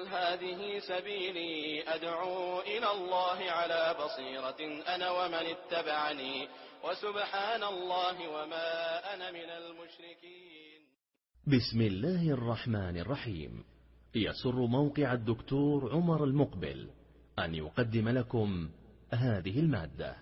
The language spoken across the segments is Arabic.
هذه سبيلي أدعو إلى الله على بصيرة أنا ومن اتبعني وسبحان الله وما أنا من المشركين. بسم الله الرحمن الرحيم. يسر موقع الدكتور عمر المقبل أن يقدم لكم هذه المادة.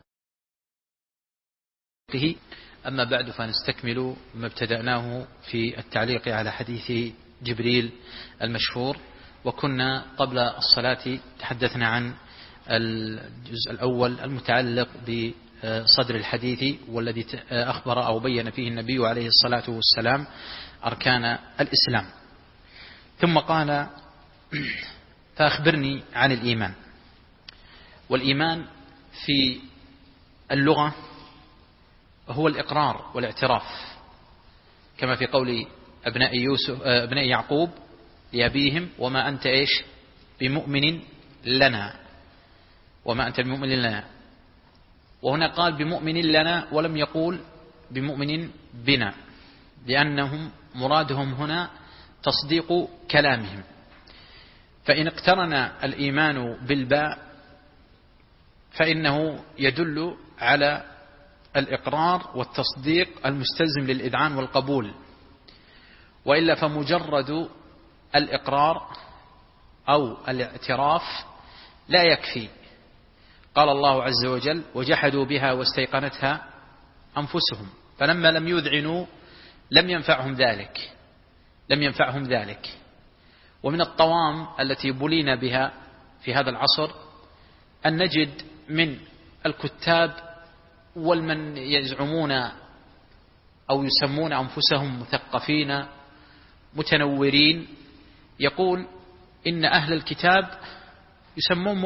أما بعد فنستكمل ما ابتدأناه في التعليق على حديث جبريل المشهور، وكنا قبل الصلاة تحدثنا عن الجزء الأول المتعلق بصدر الحديث، والذي أخبر أو بين فيه النبي عليه الصلاة والسلام أركان الإسلام. ثم قال: فأخبرني عن الإيمان. والإيمان في اللغة هو الإقرار والاعتراف، كما في قول أبناء يعقوب لأبيهم: وما أنت بمؤمن لنا، وما أنت بمؤمن لنا. وهنا قال بمؤمن لنا ولم يقول بمؤمن بنا، لأنهم مرادهم هنا تصديق كلامهم. فإن اقترن الإيمان بالباء فإنه يدل على الإقرار والتصديق المستلزم للإذعان والقبول، وإلا فمجرد الإقرار أو الاعتراف لا يكفي. قال الله عز وجل: وجحدوا بها واستيقنتها أنفسهم، فلما لم يذعنوا لم ينفعهم ذلك. ومن الطوام التي بلينا بها في هذا العصر أن نجد من الكتاب والمن يزعمون أو يسمون أنفسهم مثقفين متنورين يقول إن أهل الكتاب يسمون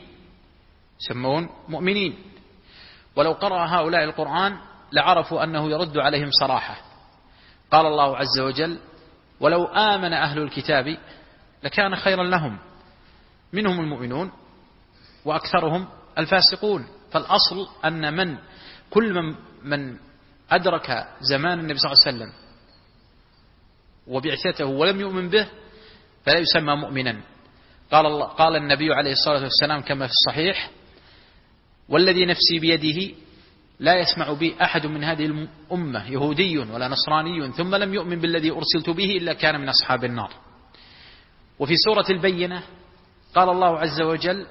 مؤمنين، ولو قرأ هؤلاء القرآن لعرفوا أنه يرد عليهم صراحة. قال الله عز وجل: ولو آمن أهل الكتاب لكان خيرا لهم، منهم المؤمنون وأكثرهم الفاسقون. فالأصل أن كل من أدرك زمان النبي صلى الله عليه وسلم وبعثته ولم يؤمن به فلا يسمى مؤمنا. قال النبي عليه الصلاة والسلام كما في الصحيح: والذي نفسي بيده لا يسمع بي أحد من هذه الأمة يهودي ولا نصراني ثم لم يؤمن بالذي أرسلت به إلا كان من أصحاب النار. وفي سورة البينة قال الله عز وجل: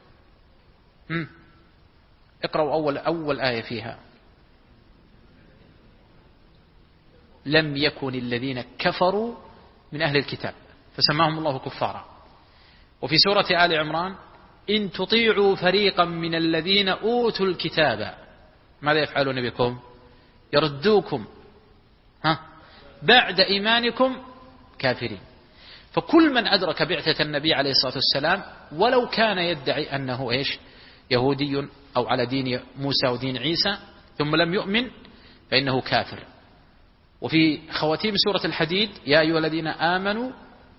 اقرأوا أول آية فيها: لم يكن الذين كفروا من أهل الكتاب فسماهم الله كفارا. وفي سورة آل عمران: إن تطيعوا فريقا من الذين أوتوا الكتاب ماذا يفعلون بكم؟ يردوكم بعد إيمانكم كافرين. فكل من أدرك بعثة النبي عليه الصلاة والسلام ولو كان يدعي أنه يهودي أو على دين موسى ودين عيسى ثم لم يؤمن فإنه كافر. وفي خواتيم سورة الحديد: يا أيها الذين آمنوا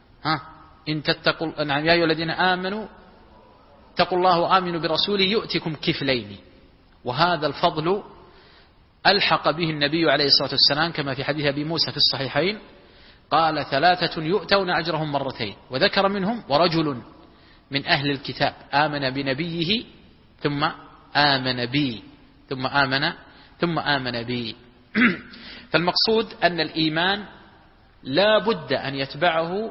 يا أيها الذين آمنوا اتقوا الله وآمنوا برسوله يؤتكم كفلين. وهذا الفضل ألحق به النبي عليه الصلاة والسلام كما في حديث أبي موسى في الصحيحين، قال: 3 يؤتون أجرهم مرتين، وذكر منهم: ورجل من أهل الكتاب آمن بنبيه ثم آمن بي ثم آمن بي. فالمقصود أن الإيمان لا بد أن يتبعه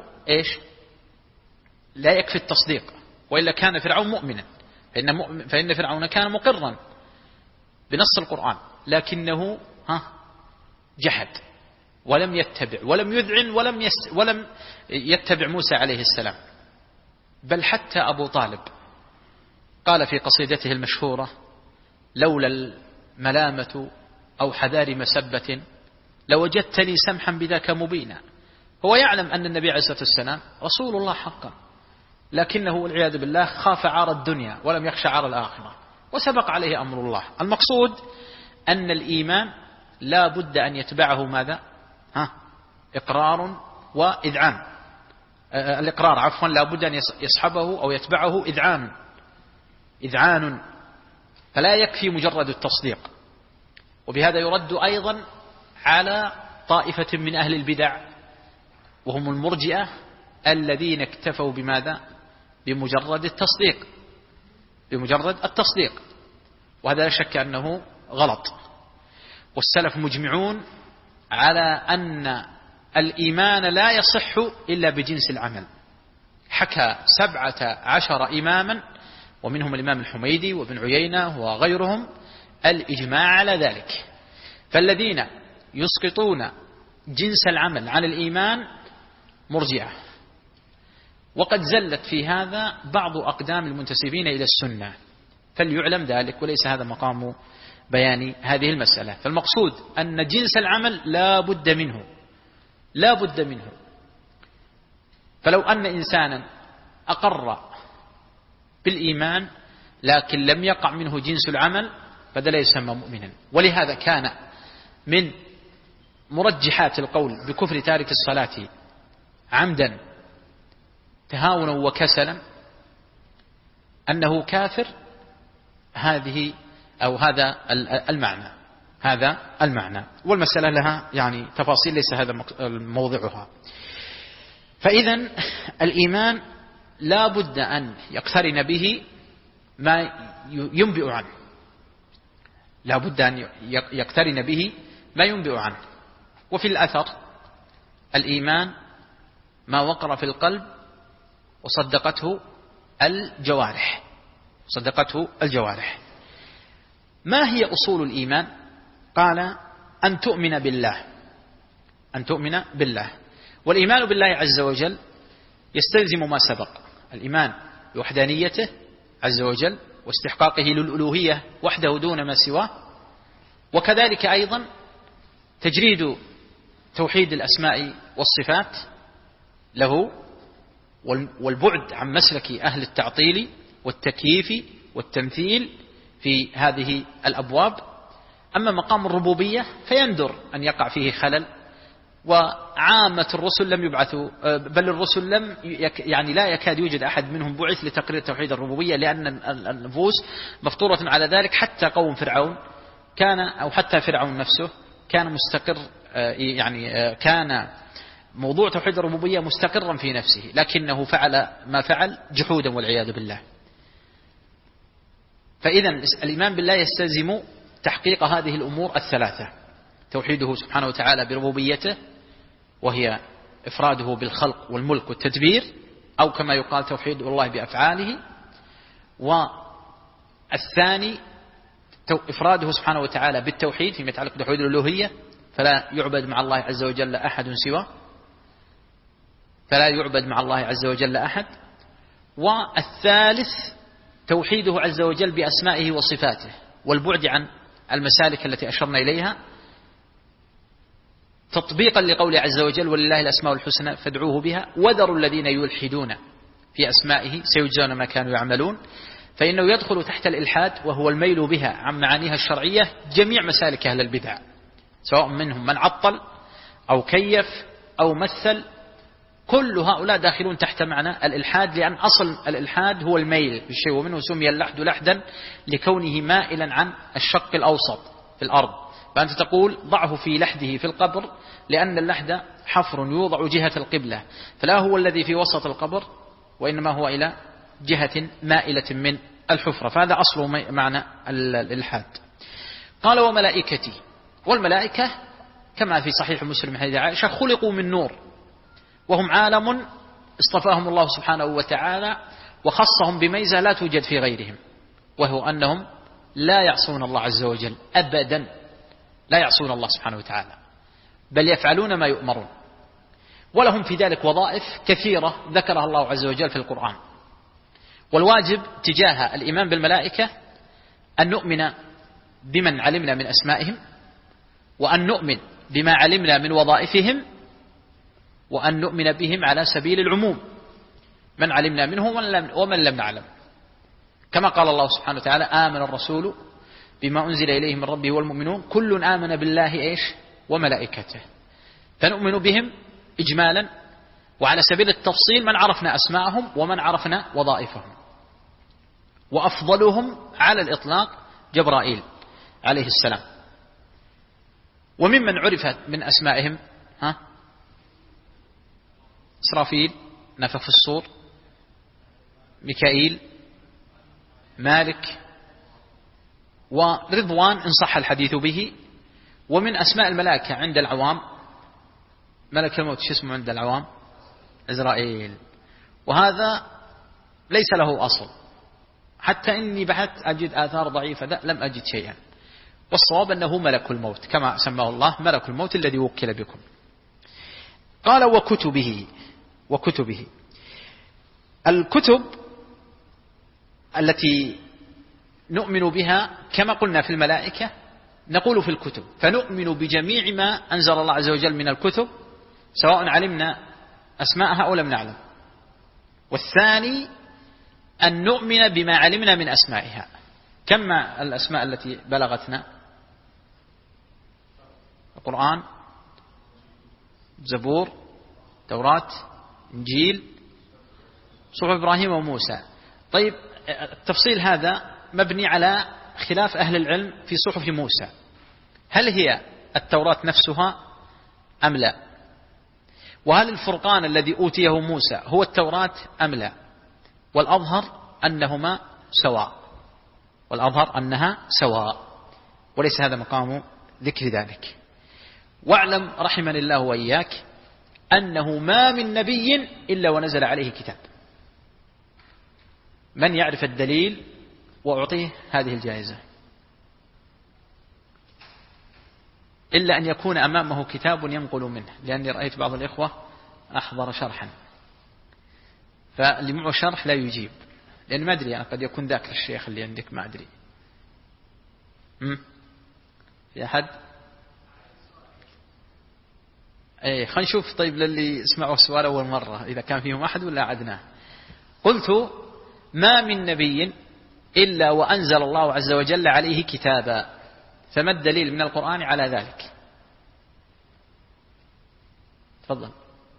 لا يكفي التصديق، وإلا كان فرعون مؤمنا، فإن فرعون كان مقرا بنص القرآن، لكنه جحد ولم يتبع ولم يذعن ولم يتبع موسى عليه السلام. بل حتى أبو طالب قال في قصيدته المشهورة: لولا الملامة أو حذار مسبة لوجدتني سمحا بذاك مبينا. هو يعلم أن النبي عليه الصلاة والسلام رسول الله حقا، لكنه والعياذ بالله خاف عار الدنيا ولم يخشى عار الآخرة، وسبق عليه أمر الله. المقصود أن الإيمان لا بد أن يتبعه ماذا؟ إقرار وإذعان. الإقرار عفوا لا بد أن يصحبه أو يتبعه إذعان، فلا يكفي مجرد التصديق. وبهذا يرد أيضا على طائفة من أهل البدع وهم المرجئة الذين اكتفوا بماذا؟ بمجرد التصديق، وهذا لا شك أنه غلط. والسلف مجمعون على أن الإيمان لا يصح إلا بجنس العمل. حكى 17 إماما ومنهم الإمام الحميدي وابن عيينة وغيرهم الإجماع على ذلك. فالذين يسقطون جنس العمل عن الإيمان مرجئة، وقد زلت في هذا بعض أقدام المنتسبين إلى السنة، فليعلم ذلك، وليس هذا مقام بيان هذه المسألة. فالمقصود أن جنس العمل لا بد منه. فلو أن إنسانا أقر بالإيمان لكن لم يقع منه جنس العمل فهذا لا يسمى مؤمنا. ولهذا كان من مرجحات القول بكفر تارك الصلاة عمدا تهاونا وكسلا أنه كافر، هذا المعنى. والمسألة لها يعني تفاصيل ليس هذا موضعها. فإذا الإيمان لا بد أن يقترن به ما ينبئ عنه، وفي الأثر الإيمان ما وقر في القلب وصدقته الجوارح. ما هي أصول الإيمان؟ قال أن تؤمن بالله. والإيمان بالله عز وجل يستلزم ما سبق: الإيمان بوحدانيته عز وجل واستحقاقه للألوهية وحده دون ما سواه، وكذلك أيضا تجريد توحيد الأسماء والصفات له، والبعد عن مسلك أهل التعطيل والتكييف والتمثيل في هذه الأبواب. أما مقام الربوبية فيندر أن يقع فيه خلل، وعامة الرسل لم يبعثوا، بل الرسل لا يكاد يوجد أحد منهم بعث لتقرير توحيد الربوبية، لأن النفوس مفطورة على ذلك. حتى قوم فرعون حتى فرعون نفسه كان مستقر، كان موضوع توحيد الربوبية مستقرا في نفسه، لكنه فعل ما فعل جحودا والعياذ بالله. فإذا الإيمان بالله يستلزم تحقيق هذه الأمور الثلاثة: توحيده سبحانه وتعالى بربوبيته، وهي إفراده بالخلق والملك والتدبير، أو كما يقال توحيد الله بأفعاله. والثاني إفراده سبحانه وتعالى بالتوحيد فيما يتعلق بتوحيد الألوهية، فلا يعبد مع الله عز وجل أحد. والثالث توحيده عز وجل بأسمائه وصفاته، والبعد عن المسالك التي أشرنا إليها، تطبيقا لقوله عز وجل: ولله الأسماء الحسنى فادعوه بها وذروا الذين يلحدون في أسمائه سيجزون ما كانوا يعملون. فإنه يدخل تحت الإلحاد، وهو الميل بها عن معانيها الشرعية، جميع مسالك أهل البدع، سواء منهم من عطل أو كيف أو مثل، كل هؤلاء داخلون تحت معنى الإلحاد، لأن أصل الإلحاد هو الميل بالشيء، ومنه سمي اللحد لحدا لكونه مائلا عن الشق الأوسط في الأرض. فأنت تقول ضعه في لحده في القبر، لأن اللحد حفر يوضع جهة القبلة، فلا هو الذي في وسط القبر، وإنما هو إلى جهة مائلة من الحفرة. فهذا أصل معنى الإلحاد. قال: وملائكتي. والملائكة كما في صحيح مسلم من حديث عائشة خلقوا من نور، وهم عالم اصطفاهم الله سبحانه وتعالى وخصهم بميزة لا توجد في غيرهم، وهو أنهم لا يعصون الله عز وجل أبدا، لا يعصون الله سبحانه وتعالى، بل يفعلون ما يؤمرون، ولهم في ذلك وظائف كثيرة ذكرها الله عز وجل في القرآن. والواجب تجاه الإيمان بالملائكة أن نؤمن بمن علمنا من أسمائهم، وأن نؤمن بما علمنا من وظائفهم، وأن نؤمن بهم على سبيل العموم، من علمنا منهم ومن لم نعلم، كما قال الله سبحانه وتعالى: آمن الرسول بما أنزل إليه من ربه والمؤمنون كل آمن بالله وملائكته. فنؤمن بهم إجمالا، وعلى سبيل التفصيل من عرفنا أسماءهم ومن عرفنا وظائفهم. وأفضلهم على الإطلاق جبرائيل عليه السلام. وممن عرفت من أسمائهم إسرافيل نفخ في الصور، ميكائيل، مالك، ورضوان إن صح الحديث به. ومن أسماء الملائكة عند العوام ملك الموت شو اسمه عند العوام؟ إزرائيل، وهذا ليس له أصل، حتى إني بحثت أجد آثار ضعيفة لم أجد شيئا، والصواب أنه ملك الموت كما سماه الله ملك الموت الذي وكل بكم. قال وكتبه الكتب التي نؤمن بها كما قلنا في الملائكة نقول في الكتب، فنؤمن بجميع ما أنزل الله عز وجل من الكتب سواء علمنا أسماءها أو لم نعلم. والثاني أن نؤمن بما علمنا من أسمائها. كم الأسماء التي بلغتنا؟ القرآن، زبور، توراة، إنجيل، صحف إبراهيم وموسى. طيب التفصيل هذا مبني على خلاف أهل العلم في صحف موسى، هل هي التوراة نفسها أم لا؟ وهل الفرقان الذي أوتيه موسى هو التوراة أم لا؟ والأظهر أنهما سواء، وليس هذا مقام ذكر ذلك. واعلم رحمني الله وإياك أنه ما من نبي إلا ونزل عليه كتاب. من يعرف الدليل وأعطيه هذه الجائزة، إلا أن يكون أمامه كتاب ينقل منه، لأني رأيت بعض الإخوة أحضر شرحا، فاللي معه شرح لا يجيب، لأن ما أدري أنا قد يكون ذاك الشيخ اللي عندك ما أدري. في أحد؟ خلينا نشوف. طيب للي اسمعوا السؤال أول مرة إذا كان فيهم أحد ولا عدناه. قلت ما من نبي إلا وأنزل الله عز وجل عليه كتابا، فما الدليل من القرآن على ذلك؟ تفضل.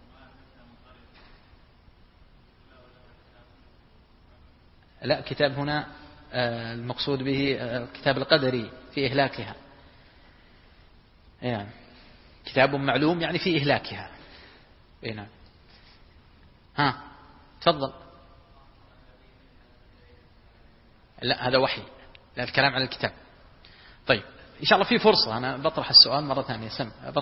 لا، كتاب هنا المقصود به الكتاب القدري في إهلاكها، يعني كتاب معلوم يعني في إهلاكها. نعم. تفضل. لا هذا وحي، لا الكلام على الكتاب. طيب إن شاء الله في فرصة أنا بطرح السؤال مرة ثانية.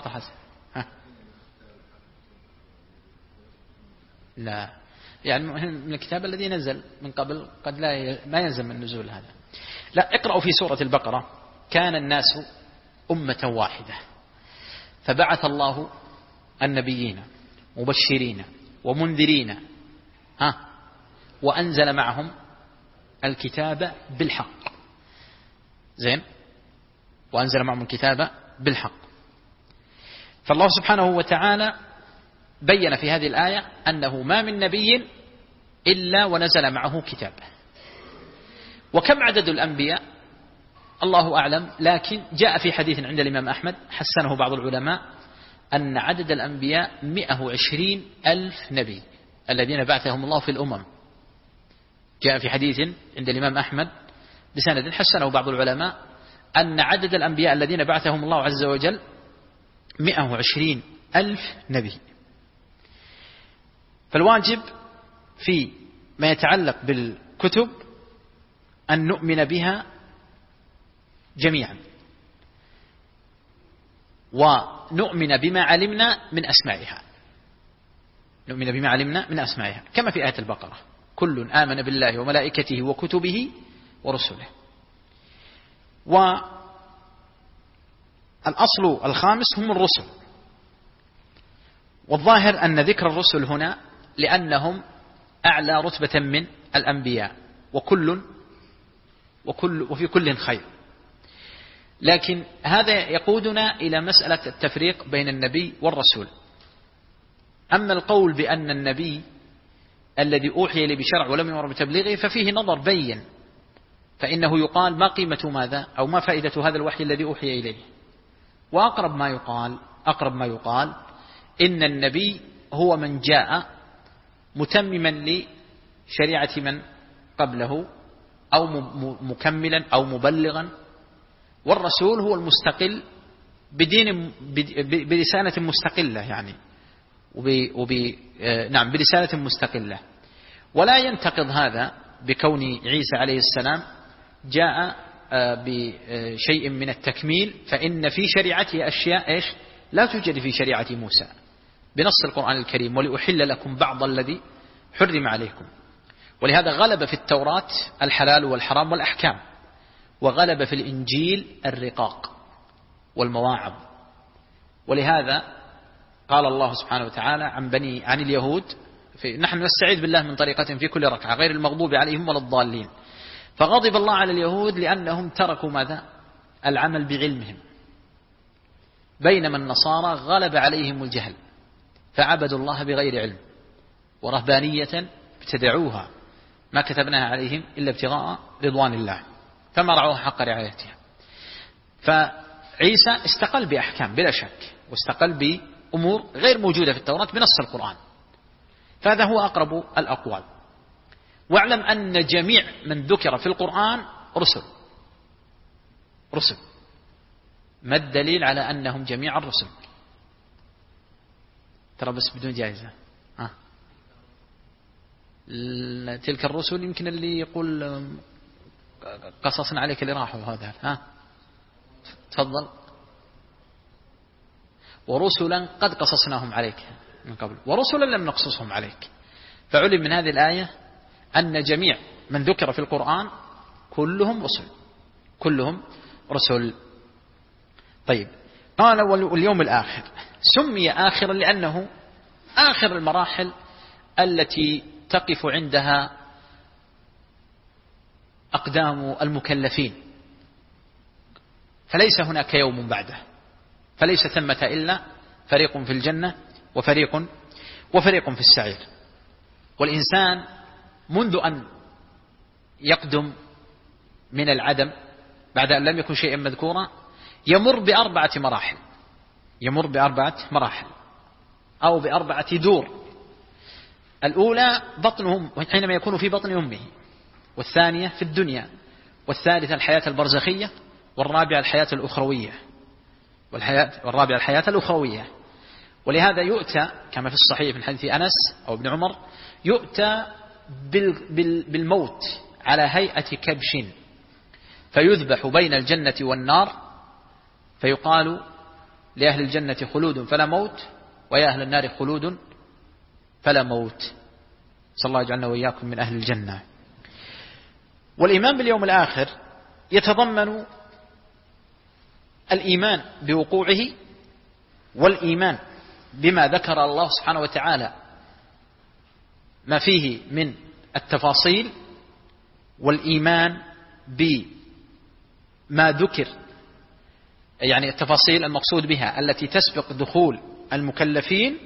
لا يعني من الكتاب الذي نزل من قبل قد ما ينزل من النزول هذا. لا، اقرأوا في سورة البقرة: كان الناس أمة واحدة فبعث الله النبيين مبشرين ومنذرين وأنزل معهم الكتاب بالحق. زين، وأنزل معهم الكتاب بالحق. فالله سبحانه وتعالى بين في هذه الآية أنه ما من نبي إلا ونزل معه كتاب. وكم عدد الأنبياء الله أعلم، لكن جاء في حديث عند الإمام أحمد حسنه بعض العلماء أن عدد الأنبياء 120,000 نبي الذين بعثهم الله في الأمم. جاء في حديث عند الإمام أحمد بسند حسنه بعض العلماء أن عدد الأنبياء الذين بعثهم الله عز وجل 120,000 نبي. فالواجب في ما يتعلق بالكتب أن نؤمن بها جميعا، ونؤمن بما علمنا من أسمائها، كما في آية البقرة: كل آمن بالله وملائكته وكتبه ورسله. والأصل الخامس هم الرسل. والظاهر أن ذكر الرسل هنا لأنهم أعلى رتبة من الأنبياء، وفي كل خير. لكن هذا يقودنا إلى مسألة التفريق بين النبي والرسول. أما القول بأن النبي الذي أوحي إليه بشرع ولم يؤمر بتبليغه ففيه نظر بين، فإنه يقال ما قيمة ماذا أو ما فائدة هذا الوحي الذي أوحي إليه. وأقرب ما يقال إن النبي هو من جاء متمما لشريعة من قبله أو مكملا أو مبلغا، والرسول هو المستقل برسالة مستقلة، يعني برسالة مستقلة. ولا ينتقض هذا بكون عيسى عليه السلام جاء بشيء من التكميل، فإن في شريعته أشياء إيش لا توجد في شريعة موسى بنص القرآن الكريم، ولأحل لكم بعض الذي حرم عليكم. ولهذا غلب في التوراة الحلال والحرام والأحكام، وغلب في الإنجيل الرقاق والمواعظ. ولهذا قال الله سبحانه وتعالى عن اليهود نحن نستعيذ بالله من طريقة في كل ركعة غير المغضوب عليهم ولا الضالين. فغضب الله على اليهود لأنهم تركوا ماذا؟ العمل بعلمهم، بينما النصارى غلب عليهم الجهل فعبدوا الله بغير علم، ورهبانية ابتدعوها ما كتبناها عليهم إلا ابتغاء رضوان الله فما رعوها حق رعايتها. فعيسى استقل بأحكام بلا شك، واستقل بأمور غير موجودة في التوراة بنص القرآن، فهذا هو أقرب الأقوال. واعلم أن جميع من ذكر في القرآن رسل. ما الدليل على أنهم جميعا رسل؟ ترى بس بدون جائزة. تلك الرسل يمكن اللي يقول قصصنا عليك اللي راحوا هذا. تفضل. ورسلا قد قصصناهم عليك من قبل ورسلا لم نقصصهم عليك. فعلم من هذه الآية أن جميع من ذكر في القرآن كلهم رسل. طيب، قال واليوم الآخر سمي آخرا لأنه آخر المراحل التي تقف عندها أقدام المكلفين، فليس هناك يوم بعده، فليس ثمة إلا فريق في الجنة وفريق في السعير. والإنسان منذ أن يقدم من العدم بعد أن لم يكن شيئا مذكورا يمر بأربعة مراحل أو بأربعة دور. الأولى بطنهم حينما يكون في بطن أمه، والثانية في الدنيا، والثالثة الحياة البرزخية، والرابعة الحياة الأخروية ولهذا يؤتى كما في الصحيح من حديث أنس أو ابن عمر يؤتى بالموت على هيئة كبش فيذبح بين الجنة والنار، فيقال لأهل الجنة خلود فلا موت، ويا أهل النار خلود فلا موت. صلى الله يجعلنا وإياكم من أهل الجنة. والإيمان باليوم الآخر يتضمن الإيمان بوقوعه، والإيمان بما ذكر الله سبحانه وتعالى ما فيه من التفاصيل، والإيمان بما ذكر يعني التفاصيل المقصود بها التي تسبق دخول المكلفين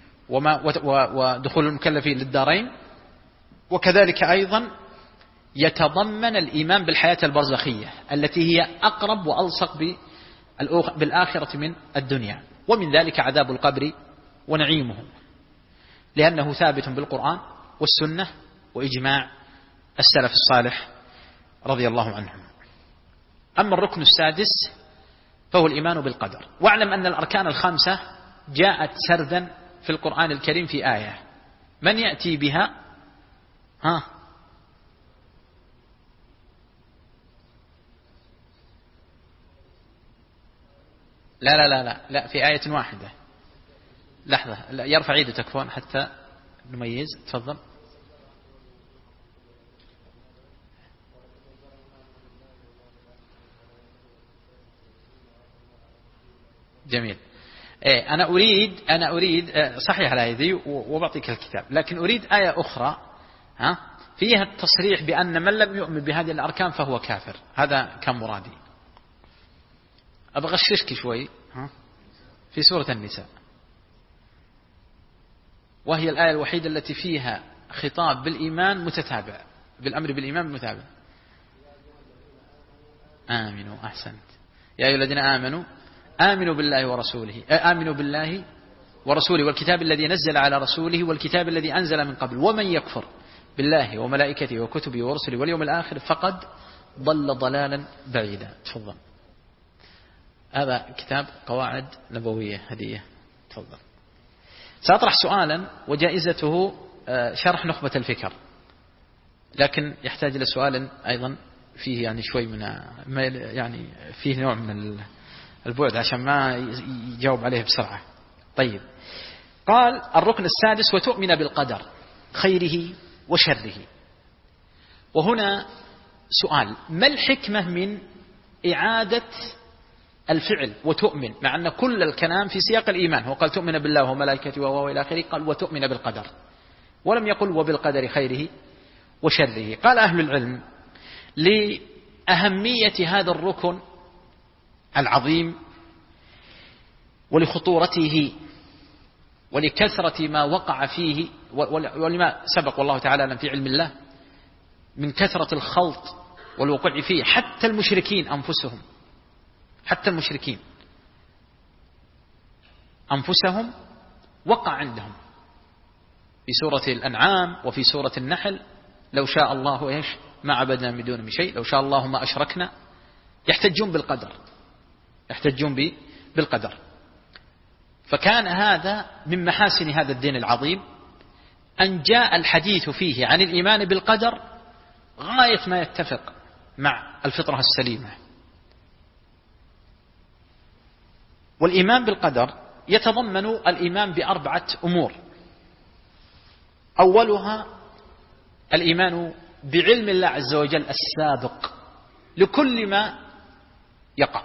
ودخول المكلفين للدارين. وكذلك أيضا يتضمن الإيمان بالحياة البرزخية التي هي أقرب وألصق بالآخرة من الدنيا، ومن ذلك عذاب القبر ونعيمه، لأنه ثابت بالقرآن والسنة وإجماع السلف الصالح رضي الله عنهم. أما الركن السادس فهو الإيمان بالقدر. واعلم أن الأركان الخمسة جاءت سردا في القرآن الكريم في آية، من يأتي بها؟ لا في آية واحدة. لحظة، لا يرفع يده تكفون حتى نميز. تفضل. جميل. أنا أريد صحيح الآية ذي وبعطيك الكتاب، لكن أريد آية أخرى فيها التصريح بأن من لم يؤمن بهذه الأركان فهو كافر. هذا كان مرادي. أبغى أغششك شوي في سورة النساء، وهي الآية الوحيدة التي فيها خطاب بالإيمان متتابع، بالأمر بالإيمان متتابع. آمنوا. أحسنت. يا أيها الذين آمنوا بالله ورسوله والكتاب الذي نزل على رسوله والكتاب الذي أنزل من قبل، ومن يكفر بالله وملائكته وكتبه ورسله واليوم الآخر فقد ضل ضلالا بعيدا. تفضل. هذا كتاب قواعد نبوية هدية. تفضل. سأطرح سؤالا وجائزته شرح نخبة الفكر لكن يحتاج إلى سؤال أيضا فيه يعني شوي من يعني فيه نوع من البعد عشان ما يجاوب عليه بسرعة. طيب، قال الركن السادس: وتؤمن بالقدر خيره وشره. وهنا سؤال: ما الحكمة من إعادة الفعل وتؤمن، مع أن كل الكلام في سياق الإيمان؟ هو قال تؤمن بالله وملائكته وإلى آخره، قال وتؤمن بالقدر، ولم يقل وبالقدر خيره وشره. قال أهل العلم: لأهمية هذا الركن العظيم ولخطورته ولكثرة ما وقع فيه ولما سبق والله تعالى في علم الله من كثرة الخلط والوقوع فيه. حتى المشركين أنفسهم، حتى المشركين أنفسهم وقع عندهم في سورة الأنعام وفي سورة النحل: لو شاء الله إيش ما عبدنا من دونه من شيء، لو شاء الله ما أشركنا. يحتجون بالقدر، يحتجون بالقدر. فكان هذا من محاسن هذا الدين العظيم أن جاء الحديث فيه عن الإيمان بالقدر غاية ما يتفق مع الفطرة السليمة. والإيمان بالقدر يتضمن الإيمان بأربعة أمور: أولها الإيمان بعلم الله عز وجل السابق لكل ما يقع،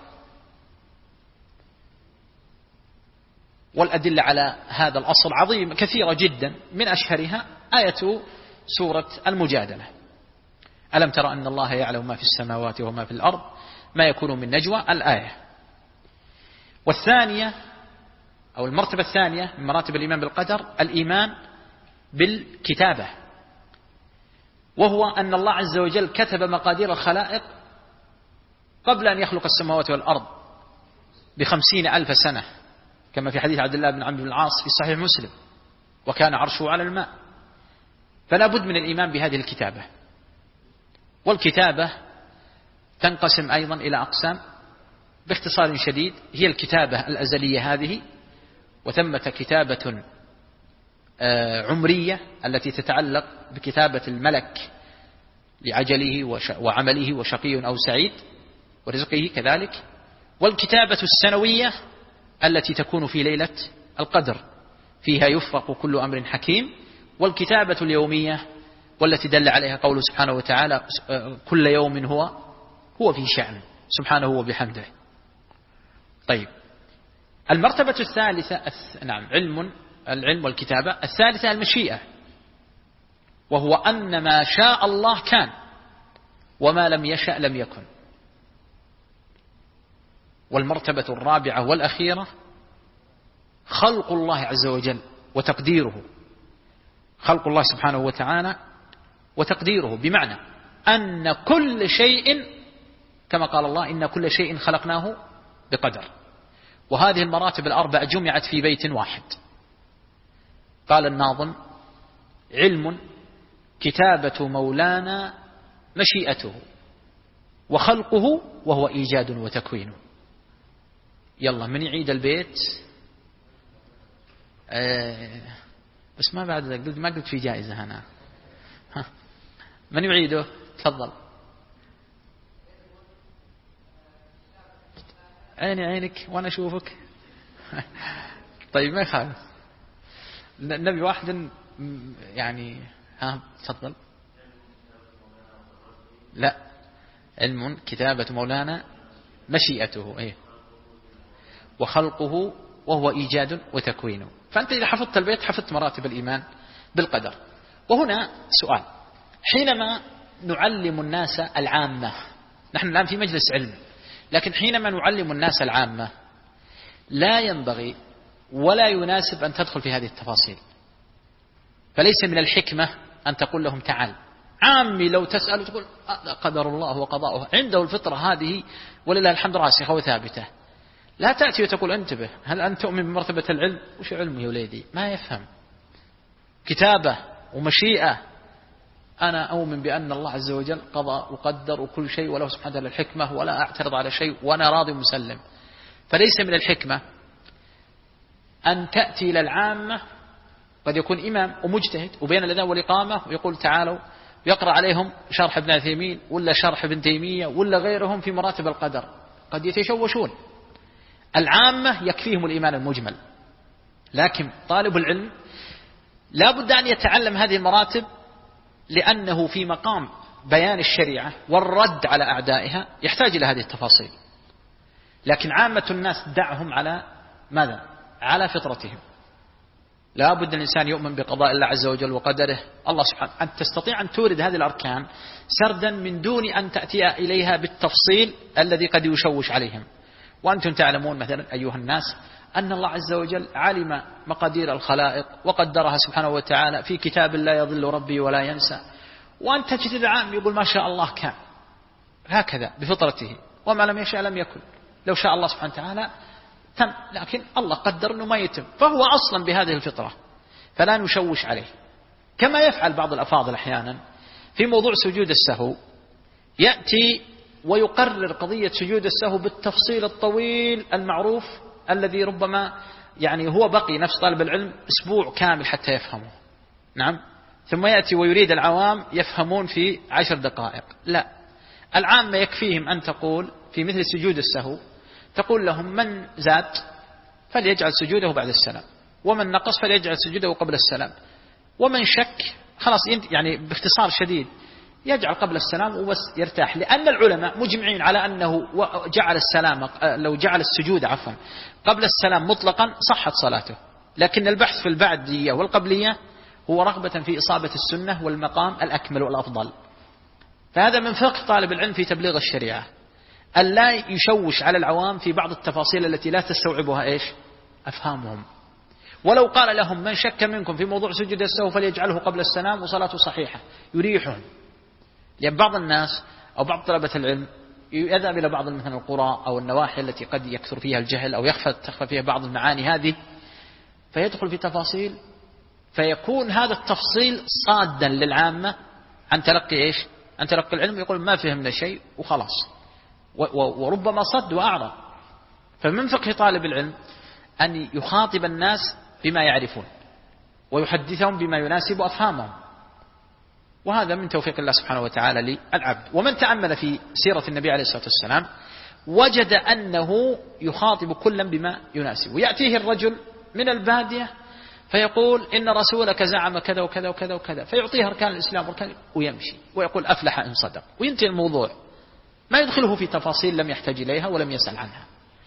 والأدلة على هذا الأصل عظيمة كثيرة جدا، من أشهرها آية سورة المجادلة: ألم ترى أن الله يعلم ما في السماوات وما في الأرض ما يكون من نجوى، الآية. والثانية أو المرتبة الثانية من مراتب الإيمان بالقدر الإيمان بالكتابة، وهو أن الله عز وجل كتب مقادير الخلائق قبل أن يخلق السماوات والأرض ب50,000 سنة، كما في حديث عبد الله بن عمرو بن العاص في صحيح مسلم: وكان عرشه على الماء. فلا بد من الإيمان بهذه الكتابة. والكتابة تنقسم أيضا إلى أقسام باختصار شديد: هي الكتابة الأزلية هذه، وثمة كتابة عمرية التي تتعلق بكتابة الملك لعجله وعمله وشقي أو سعيد ورزقه كذلك، والكتابة السنوية التي تكون في ليلة القدر فيها يفرق كل أمر حكيم، والكتابة اليومية والتي دل عليها قوله سبحانه وتعالى: كل يوم هو في شأن سبحانه وبحمده. طيب، المرتبة الثالثة نعم العلم والكتابة. الثالثة المشيئة، وهو أن ما شاء الله كان وما لم يشأ لم يكن. والمرتبة الرابعة والأخيرة خلق الله عز وجل وتقديره، خلق الله سبحانه وتعالى وتقديره، بمعنى أن كل شيء كما قال الله: إن كل شيء خلقناه بقدر. وهذه المراتب الأربع جمعت في بيت واحد. قال الناظم: علم كتابة مولانا مشيئته وخلقه وهو إيجاد وتكوين. يلا من يعيد البيت؟ بس ما بعد ما قلت في جائزة هنا. من يعيده؟ تفضل. عينك وأنا أشوفك. طيب ما يخالف، النبي واحد يعني. تفضل. لا، علم كتابة مولانا مشيئته إيه وخلقه وهو إيجاد وتكوينه. فأنت إذا حفظت البيت حفظت مراتب الإيمان بالقدر. وهنا سؤال: حينما نعلم الناس العامة، نحن الآن في مجلس علم، لكن حينما نعلم الناس العامة لا ينبغي ولا يناسب أن تدخل في هذه التفاصيل. فليس من الحكمة أن تقول لهم تعال عامي لو تسأل تقول قدر الله وقضاؤه، عنده الفطرة هذه ولله الحمد راسخة وثابتة. لا تأتي وتقول انتبه هل أنت تؤمن بمرتبة العلم؟ وش علمه يا وليدي؟ ما يفهم. كتابة ومشيئة، أنا أؤمن بأن الله عز وجل قضى وقدر وكل شيء وله سبحانه وتعالى الحكمة ولا أعترض على شيء وأنا راضي مسلم. فليس من الحكمة أن تأتي إلى العامة، قد يكون إمام ومجتهد وبين الأذان والإقامة ويقول تعالوا يقرأ عليهم شرح ابن عثيمين ولا شرح ابن تيمية ولا غيرهم في مراتب القدر، قد يتشوشون. العامة يكفيهم الإيمان المجمل، لكن طالب العلم لا بد أن يتعلم هذه المراتب، لأنه في مقام بيان الشريعة والرد على أعدائها يحتاج إلى هذه التفاصيل. لكن عامة الناس دعهم على ماذا؟ على فطرتهم. لا بد الإنسان يؤمن بقضاء الله عز وجل وقدره. الله سبحانه أن تستطيع أن تورد هذه الأركان سردا من دون أن تأتي إليها بالتفصيل الذي قد يشوش عليهم. وأنتم تعلمون مثلا أيها الناس أن الله عز وجل علم مقادير الخلائق وقدرها سبحانه وتعالى في كتاب لا يضل ربي ولا ينسى، وأنت تجد العام يقول ما شاء الله كان هكذا بفطرته، وما لم يشاء لم يكن، لو شاء الله سبحانه وتعالى تم، لكن الله قدر أنه ما يتم، فهو أصلا بهذه الفطرة فلا نشوش عليه. كما يفعل بعض الأفاضل أحيانا في موضوع سجود السهو، يأتي ويقرر قضية سجود السهو بالتفصيل الطويل المعروف الذي ربما يعني هو بقي نفس طالب العلم أسبوع كامل حتى يفهمه. نعم. ثم يأتي ويريد العوام يفهمون في 10 دقائق. لا، العامة يكفيهم أن تقول في مثل سجود السهو، تقول لهم من زاد فليجعل سجوده بعد السلام، ومن نقص فليجعل سجوده قبل السلام، ومن شك خلاص يعني باختصار شديد يجعل قبل السلام وبس يرتاح. لأن العلماء مجمعين على أنه جعل السلام لو جعل السجود قبل السلام مطلقا صحت صلاته، لكن البحث في البعدية والقبلية هو رغبة في إصابة السنة والمقام الأكمل والأفضل. فهذا من فقه طالب العلم في تبليغ الشريعة، أن لا يشوش على العوام في بعض التفاصيل التي لا تستوعبها أفهامهم. ولو قال لهم من شك منكم في موضوع سجود السهو فليجعله قبل السلام وصلاته صحيحة يريحهم. لأن بعض الناس أو بعض طلبة العلم يذهب إلى بعض مثلا القرى أو النواحي التي قد يكثر فيها الجهل أو تخفى فيها بعض المعاني هذه، فيدخل في تفاصيل، فيكون هذا التفصيل صادا للعامة عن تلقي عن تلقي العلم، يقول ما فهمنا شيء وخلاص، وربما صد وأعرض. فمن فقه طالب العلم أن يخاطب الناس بما يعرفون ويحدثهم بما يناسب أفهامهم، وهذا من توفيق الله سبحانه وتعالى للعبد. ومن تأمل في سيرة النبي عليه الصلاة والسلام وجد أنه يخاطب كلا بما يناسب. ويأتيه الرجل من البادية فيقول إن رسولك زعم كذا وكذا وكذا وكذا، فيعطيه أركان الإسلام ويمشي ويقول أفلح إن صدق، وينتهي الموضوع، ما يدخله في تفاصيل لم يحتاج إليها ولم يسأل عنها.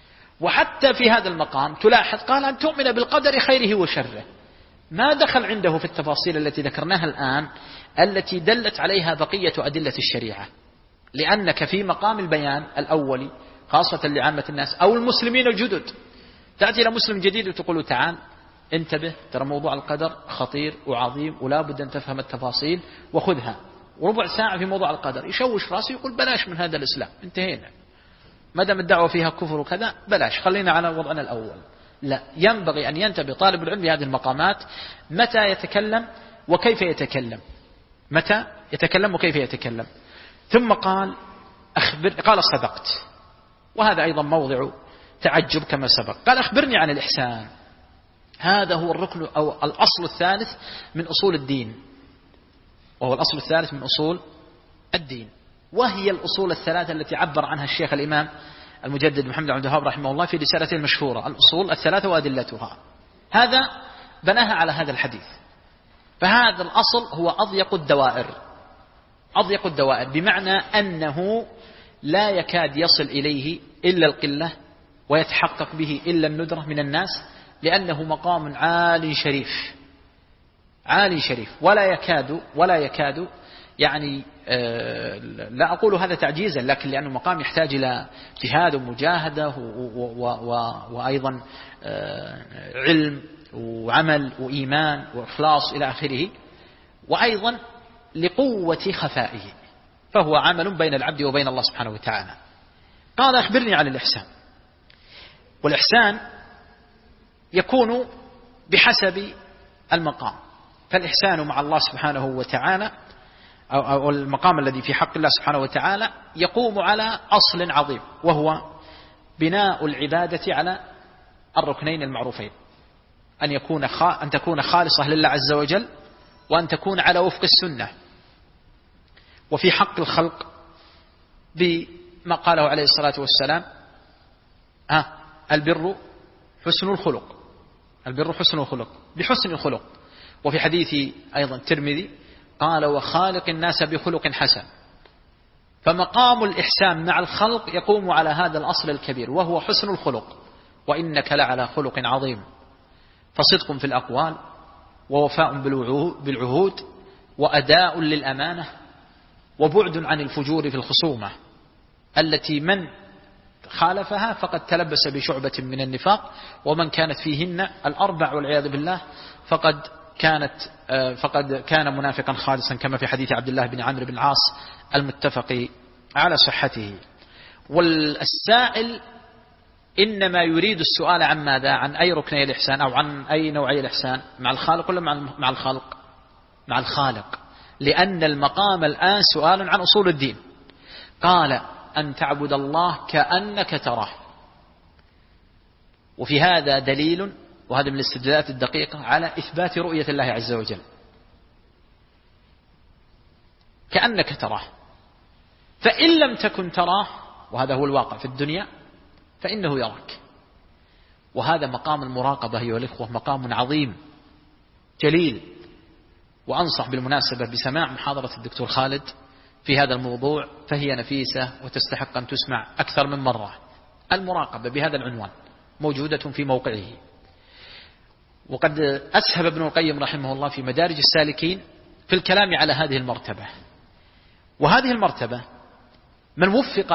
وحتى في هذا المقام تلاحظ قال أن تؤمن بالقدر خيره وشره، ما دخل عنده في التفاصيل التي ذكرناها الآن التي دلت عليها بقية أدلة الشريعة، لأنك في مقام البيان الأولي خاصة لعامة الناس أو المسلمين الجدد، تأتي إلى مسلم جديد وتقول تعال انتبه، ترى موضوع القدر خطير وعظيم ولا بد أن تفهم التفاصيل وخذها، وربع ساعة في موضوع القدر يشوش راسه يقول بلاش من هذا الإسلام، انتهينا، ما دام الدعوة فيها كفر وكذا بلاش، خلينا على وضعنا الأول. لا، ينبغي أن ينتبه طالب العلم بهذه المقامات، متى يتكلم وكيف يتكلم، متى يتكلم وكيف يتكلم. ثم قال قال صدقت، وهذا أيضا موضع تعجب كما سبق. قال أخبرني عن الإحسان. هذا هو الركن أو الأصل الثالث من أصول الدين، وهو الأصل الثالث من أصول الدين، وهي الأصول الثلاثة التي عبر عنها الشيخ الإمام المجدد محمد عبد الوهاب رحمه الله في رسالته المشهورة الأصول الثلاثة وأدلتها. هذا بناها على هذا الحديث. فهذا الأصل هو أضيق الدوائر، أضيق الدوائر بمعنى أنه لا يكاد يصل إليه إلا القلة ويتحقق به إلا الندرة من الناس، لأنه مقام عالي شريف، عالي شريف، ولا يكاد يعني لا أقول هذا تعجيزا، لكن لأنه مقام يحتاج إلى جهاد ومجاهدة وأيضا علم وعمل وإيمان وإخلاص إلى آخره، وأيضا لقوة خفائه، فهو عمل بين العبد وبين الله سبحانه وتعالى. قال أخبرني عن الإحسان. والإحسان يكون بحسب المقام، فالإحسان مع الله سبحانه وتعالى أو المقام الذي في حق الله سبحانه وتعالى يقوم على أصل عظيم، وهو بناء العبادة على الركنين المعروفين، أن تكون خالصة لله عز وجل، وأن تكون على وفق السنة. وفي حق الخلق بما قاله عليه الصلاة والسلام البر حسن الخلق، البر حسن الخلق، بحسن الخلق. وفي حديث أيضا الترمذي قال وخالق الناس بخلق حسن. فمقام الإحسان مع الخلق يقوم على هذا الأصل الكبير وهو حسن الخلق، وإنك لعلى خلق عظيم. فصدق في الأقوال، ووفاء بالعهود، وأداء للأمانة، وبعد عن الفجور في الخصومة التي من خالفها فقد تلبس بشعبة من النفاق، ومن كانت فيهن الأربع والعياذ بالله فقد كان منافقا خالصا، كما في حديث عبد الله بن عمرو بن العاص المتفق على صحته. والسائل إنما يريد السؤال عن ماذا؟ عن أي ركني الإحسان أو عن أي نوعي الإحسان، مع الخالق ولا مع الخالق؟ مع الخالق، لأن المقام الآن سؤال عن أصول الدين. قال أن تعبد الله كأنك تراه. وفي هذا دليل، وهذا من الاستدلالات الدقيقة على إثبات رؤية الله عز وجل، كأنك تراه. فإن لم تكن تراه، وهذا هو الواقع في الدنيا، فإنه يراك. وهذا مقام المراقبة أيها الإخوة مقام عظيم جليل. وأنصح بالمناسبة بسماع محاضرة الدكتور خالد في هذا الموضوع، فهي نفيسة وتستحق أن تسمع أكثر من مرة. المراقبة بهذا العنوان موجودة في موقعه. وقد أسهب ابن القيم رحمه الله في مدارج السالكين في الكلام على هذه المرتبة. وهذه المرتبة من وفق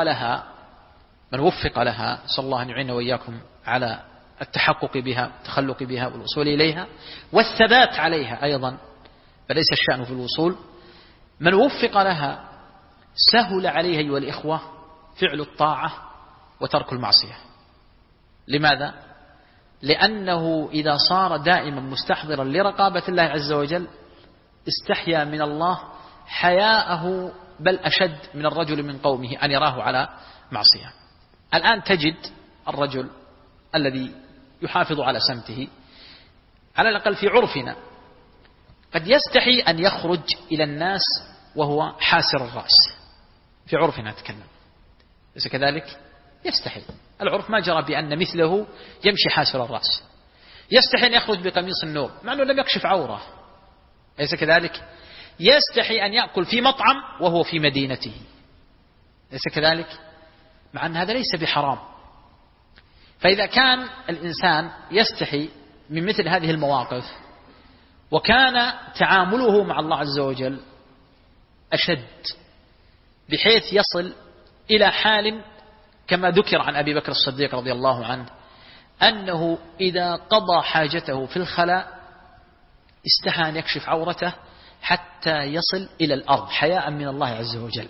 لها صلى الله أن يعيننا وإياكم على التحقق بها والتخلق بها والوصول إليها والثبات عليها أيضا، فليس الشأن في الوصول. من وفق لها سهل عليه أيها الإخوة فعل الطاعة وترك المعصية. لماذا؟ لأنه إذا صار دائما مستحضرا لرقابة الله عز وجل استحيا من الله حياءه بل أشد من الرجل من قومه أن يراه على معصية. الآن تجد الرجل الذي يحافظ على سمته على الأقل في عرفنا قد يستحي أن يخرج إلى الناس وهو حاسر الرأس، في عرفنا أتكلم، ليس كذلك؟ يستحي. العرف ما جرى بأن مثله يمشي حاسر الرأس. يستحي أن يخرج بقميص النوم مع أنه لم يكشف عوره، ليس كذلك؟ يستحي أن يأكل في مطعم وهو في مدينته، ليس كذلك؟ مع أن هذا ليس بحرام. فإذا كان الإنسان يستحي من مثل هذه المواقف وكان تعامله مع الله عز وجل أشد بحيث يصل إلى حال كما ذكر عن أبي بكر الصديق رضي الله عنه أنه إذا قضى حاجته في الخلاء استحى أن يكشف عورته حتى يصل إلى الأرض حياء من الله عز وجل.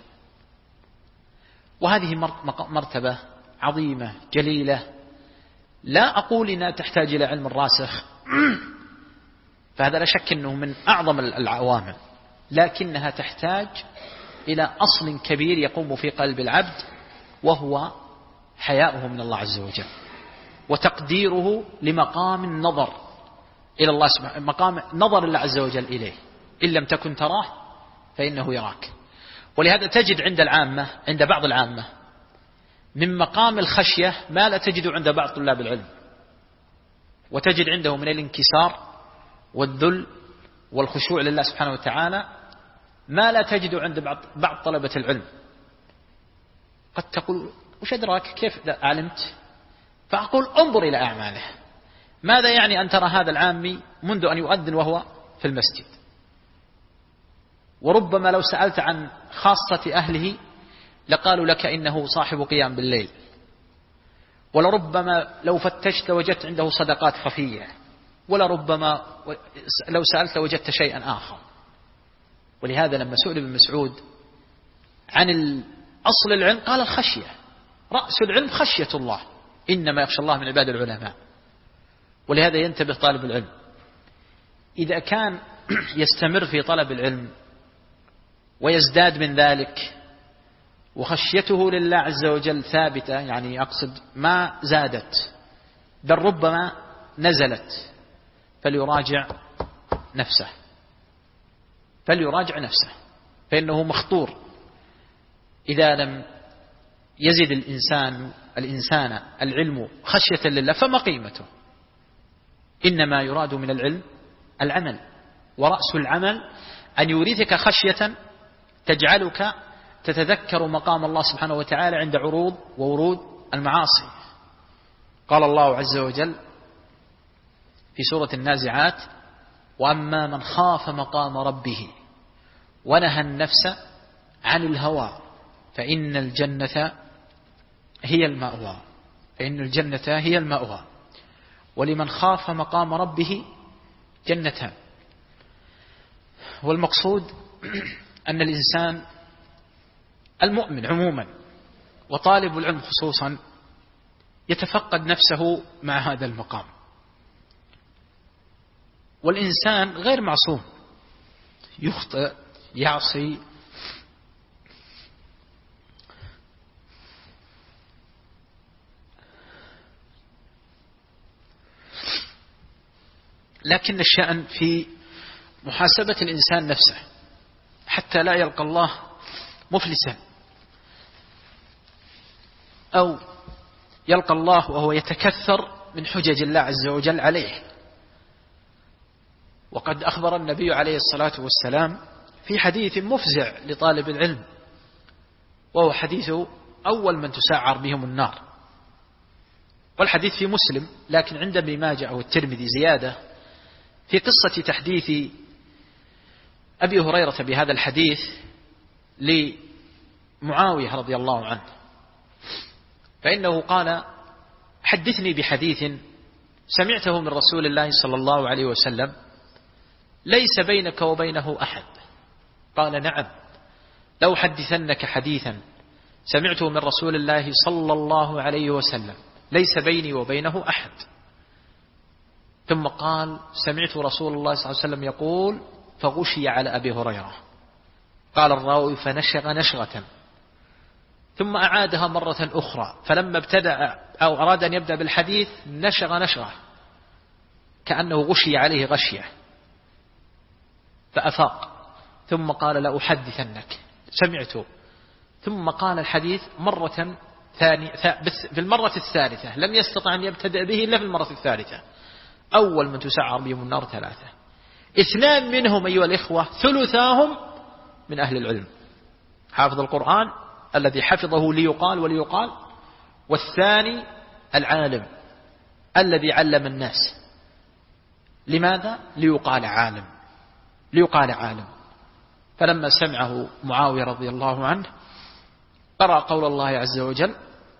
وهذه مرتبة عظيمة جليلة، لا أقول إنها تحتاج إلى علم راسخ، فهذا لا شك أنه من أعظم العوامل، لكنها تحتاج إلى أصل كبير يقوم في قلب العبد، وهو حياؤه من الله عز وجل وتقديره لمقام النظر إلى الله سبحانه، مقام نظر الله عز وجل إليه. إن لم تكن تراه فإنه يراك. ولهذا تجد عند بعض العامة من مقام الخشية ما لا تجد عند بعض طلاب العلم، وتجد عنده من الانكسار والذل والخشوع لله سبحانه وتعالى ما لا تجد عند بعض طلبة العلم. قد تقول وش أدراك كيف علمت؟ فأقول انظر إلى أعماله. ماذا يعني أن ترى هذا العامي منذ أن يؤذن وهو في المسجد؟ وربما لو سألت عن خاصة أهله لقالوا لك إنه صاحب قيام بالليل، ولربما لو فتشت وجدت عنده صدقات خفية، ولربما لو سألت وجدت شيئا آخر. ولهذا لما سئل ابن مسعود عن أصل العلم قال الخشية، رأس العلم خشية الله، إنما يخشى الله من عباد العلماء. ولهذا ينتبه طالب العلم إذا كان يستمر في طلب العلم ويزداد من ذلك وخشيته لله عز وجل ثابتة، يعني أقصد ما زادت بل ربما نزلت، فليراجع نفسه فإنه مخطور إذا لم يزد الإنسان العلم خشية لله فما قيمته؟ إنما يراد من العلم العمل، ورأس العمل أن يورثك خشية تجعلك تتذكر مقام الله سبحانه وتعالى عند عروض وورود المعاصي. قال الله عز وجل في سورة النازعات: وأما من خاف مقام ربه ونهى النفس عن الهوى فإن الجنة هي المأوى. فإن الجنة هي المأوى. ولمن خاف مقام ربه جنتان. والمقصود أن الإنسان المؤمن عموما وطالب العلم خصوصا يتفقد نفسه مع هذا المقام. والإنسان غير معصوم، يخطئ، يعصي، لكن الشأن في محاسبة الإنسان نفسه حتى لا يلقى الله مفلسا، أو يلقى الله وهو يتكثر من حجج الله عز وجل عليه. وقد أخبر النبي عليه الصلاة والسلام في حديث مفزع لطالب العلم، وهو حديث أول من تسعر بهم النار، والحديث في مسلم، لكن عند ابن ماجه أو الترمذي زيادة في قصة تحديث أبي هريرة بهذا الحديث لمعاوية رضي الله عنه، فإنه قال: حدثني بحديث سمعته من رسول الله صلى الله عليه وسلم ليس بينك وبينه أحد. قال: نعم، لو حدثنك حديثا سمعته من رسول الله صلى الله عليه وسلم ليس بيني وبينه أحد. ثم قال: سمعت رسول الله صلى الله عليه وسلم يقول فغشي على أبي هريرة. قال الراوي: فنشغ نشغة، ثم أعادها مرة أخرى، فلما ابتدأ أو أراد أن يبدأ بالحديث نشغ نشغة كأنه غشي عليه غشية، فأفاق، ثم قال: لأحدثنك. سمعته، ثم قال الحديث مرة ثانية، في المرة الثالثة لم يستطع أن يبتدأ به إلا في المرة الثالثة. أول من تسعر بهم النار 3، 2 منهم أيها الإخوة ثلثاهم من أهل العلم، حافظ القرآن الذي حفظه ليقال وليقال، والثاني العالم الذي علم الناس. لماذا؟ ليقال عالم، ليقال عالم. فلما سمعه معاوية رضي الله عنه قرأ قول الله عز وجل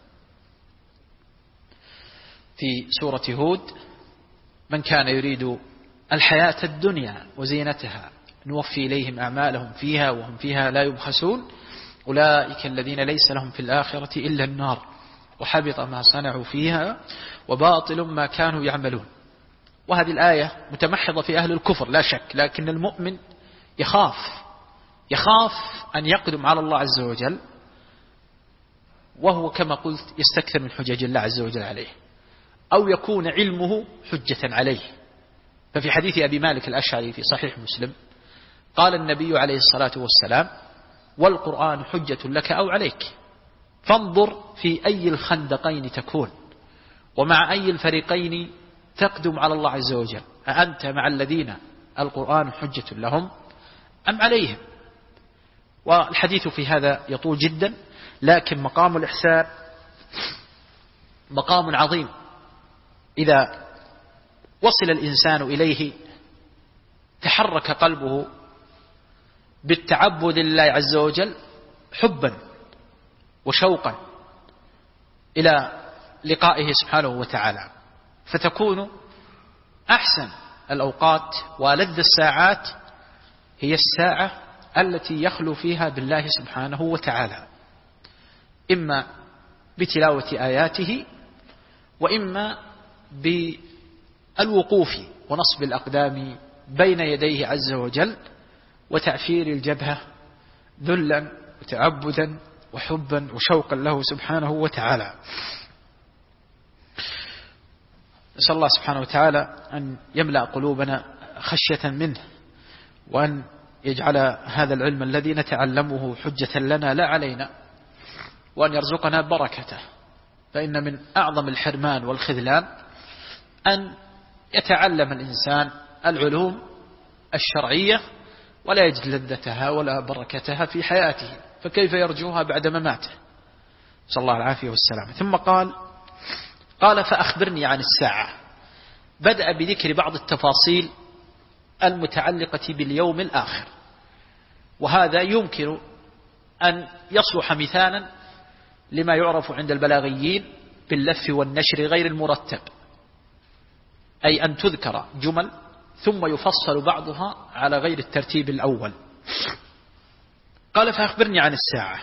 في سورة هود: من كان يريد الحياة الدنيا وزينتها نوفي إليهم أعمالهم فيها وهم فيها لا يبخسون أولئك الذين ليس لهم في الآخرة إلا النار وحبط ما صنعوا فيها وباطل ما كانوا يعملون. وهذه الآية متمحضة في أهل الكفر لا شك، لكن المؤمن يخاف أن يقدم على الله عز وجل وهو كما قلت يستكثر من حجج الله عز وجل عليه، أو يكون علمه حجة عليه. ففي حديث أبي مالك الأشعري في صحيح مسلم قال النبي عليه الصلاة والسلام: والقرآن حجة لك أو عليك، فانظر في أي الخندقين تكون ومع أي الفريقين تقدم على الله عز وجل، أأنت مع الذين القرآن حجة لهم أم عليهم؟ والحديث في هذا يطول جدا، لكن مقام الإحسان مقام عظيم إذا وصل الإنسان إليه تحرك قلبه بالتعبد لله عز وجل حبا وشوقا إلى لقائه سبحانه وتعالى، فتكون أحسن الأوقات ولذ الساعات هي الساعة التي يخلو فيها بالله سبحانه وتعالى، إما بتلاوة آياته وإما بالوقوف ونصب الأقدام بين يديه عز وجل وتعفير الجبهة ذلا وتعبدا وحبا وشوقا له سبحانه وتعالى. نسأل الله سبحانه وتعالى أن يملأ قلوبنا خشية منه، وأن يجعل هذا العلم الذي نتعلمه حجة لنا لا علينا، وأن يرزقنا بركته. فإن من أعظم الحرمان والخذلان أن يتعلم الإنسان العلوم الشرعية ولا يجد لذتها ولا بركتها في حياته، فكيف يرجوها بعد مماته؟ صلى الله العافية والسلام. ثم قال فأخبرني عن الساعة. بدأ بذكر بعض التفاصيل المتعلقة باليوم الآخر، وهذا يمكن أن يصلح مثالا لما يعرف عند البلاغيين باللف والنشر غير المرتب، أي أن تذكر جمل ثم يفصل بعضها على غير الترتيب الأول. قال فأخبرني عن الساعة.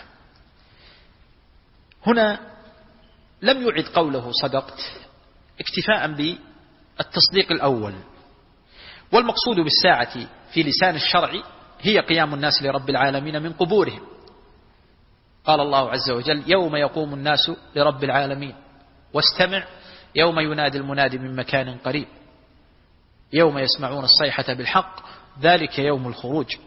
هنا لم يعد قوله صدقت اكتفاء بالتصديق الأول، والمقصود بالساعة في لسان الشرع هي قيام الناس لرب العالمين من قبورهم. قال الله عز وجل يوم يقوم الناس لرب العالمين، واستمع يوم ينادي المنادي من مكان قريب، يوم يسمعون الصيحة بالحق ذلك يوم الخروج.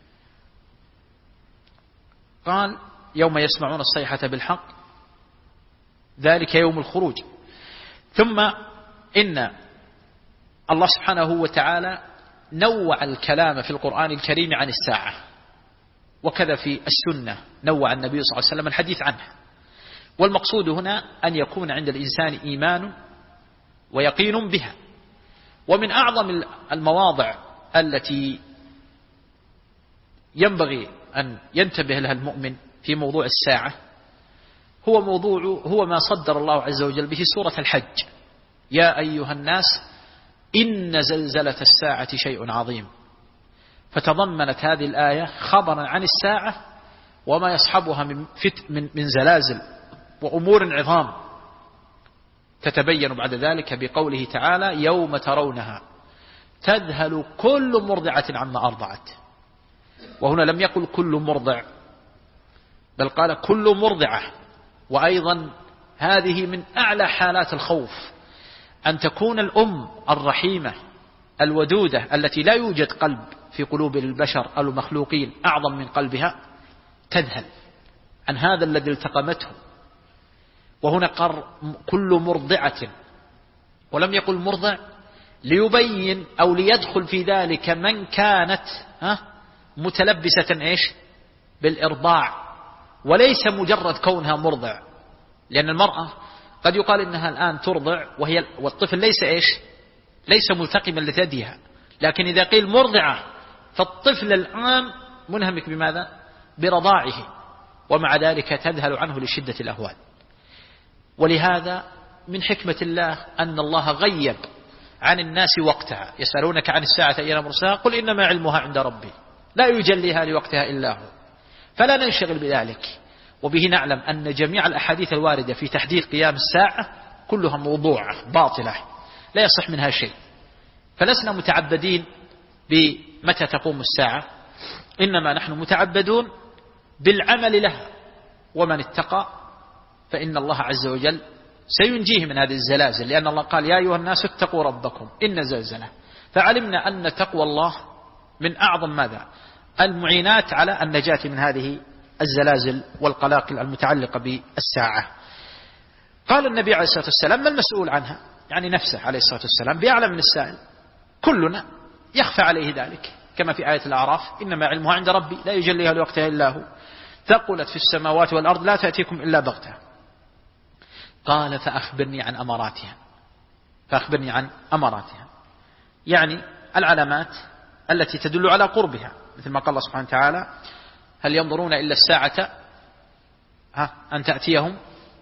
قال يوم يسمعون الصيحة بالحق ذلك يوم الخروج. ثم إن الله سبحانه وتعالى نوع الكلام في القرآن الكريم عن الساعة، وكذا في السنة نوع النبي صلى الله عليه وسلم الحديث عنها. والمقصود هنا أن يكون عند الإنسان إيمان ويقين بها. ومن أعظم المواضع التي ينبغي أن ينتبه لها المؤمن في موضوع الساعة هو ما صدر الله عز وجل به سورة الحج: يا أيها الناس إن زلزلة الساعة شيء عظيم. فتضمنت هذه الآية خبرا عن الساعة وما يصحبها من زلازل وأمور عظام، تتبين بعد ذلك بقوله تعالى يوم ترونها تذهل كل مرضعة عما أرضعت. وهنا لم يقل كل مرضع، بل قال كل مرضعة. وأيضا هذه من أعلى حالات الخوف، أن تكون الأم الرحيمة الودودة التي لا يوجد قلب في قلوب البشر أو المخلوقين أعظم من قلبها تذهل عن هذا الذي التقمته. وهنا قال كل مرضعة، ولم يقل مرضع ليبين أو ليدخل في ذلك من كانت متلبسة بالإرضاع، وليس مجرد كونها مرضع. لأن المرأة قد يقال إنها الآن ترضع والطفل ليس ملتقما لثديها، لكن إذا قيل مرضعة فالطفل الآن منهمك بماذا؟ برضاعه، ومع ذلك تذهل عنه لشدة الأهوال. ولهذا من حكمة الله أن الله غيب عن الناس وقتها. يسألونك عن الساعة أيان مرساها قل إنما علمها عند ربي لا يجليها لوقتها إلا هو، فلا ننشغل بذلك. وبه نعلم أن جميع الأحاديث الواردة في تحديد قيام الساعة كلها موضوعة باطلة لا يصح منها شيء. فلسنا متعبدين بمتى تقوم الساعة، إنما نحن متعبدون بالعمل لها. ومن اتقى فإن الله عز وجل سينجيه من هذه الزلازل، لأن الله قال يا أيها الناس اتقوا ربكم إن زلزلة. فعلمنا أن تقوى الله من أعظم ماذا؟ المعينات على النجاة من هذه الزلازل والقلاقل المتعلقة بالساعة. قال النبي عليه الصلاة والسلام ما المسؤول عنها، يعني نفسه عليه الصلاة والسلام، بأعلم من السائل. كلنا يخفى عليه ذلك، كما في آية الأعراف إنما علمها عند ربي لا يجليها لوقتها إلا هو ثقلت في السماوات والأرض لا تأتيكم إلا بغتة. قال فأخبرني عن أماراتها. فأخبرني عن أماراتها يعني العلامات التي تدل على قربها، مثل ما قال الله سبحانه وتعالى هل ينظرون إلا الساعة أن تأتيهم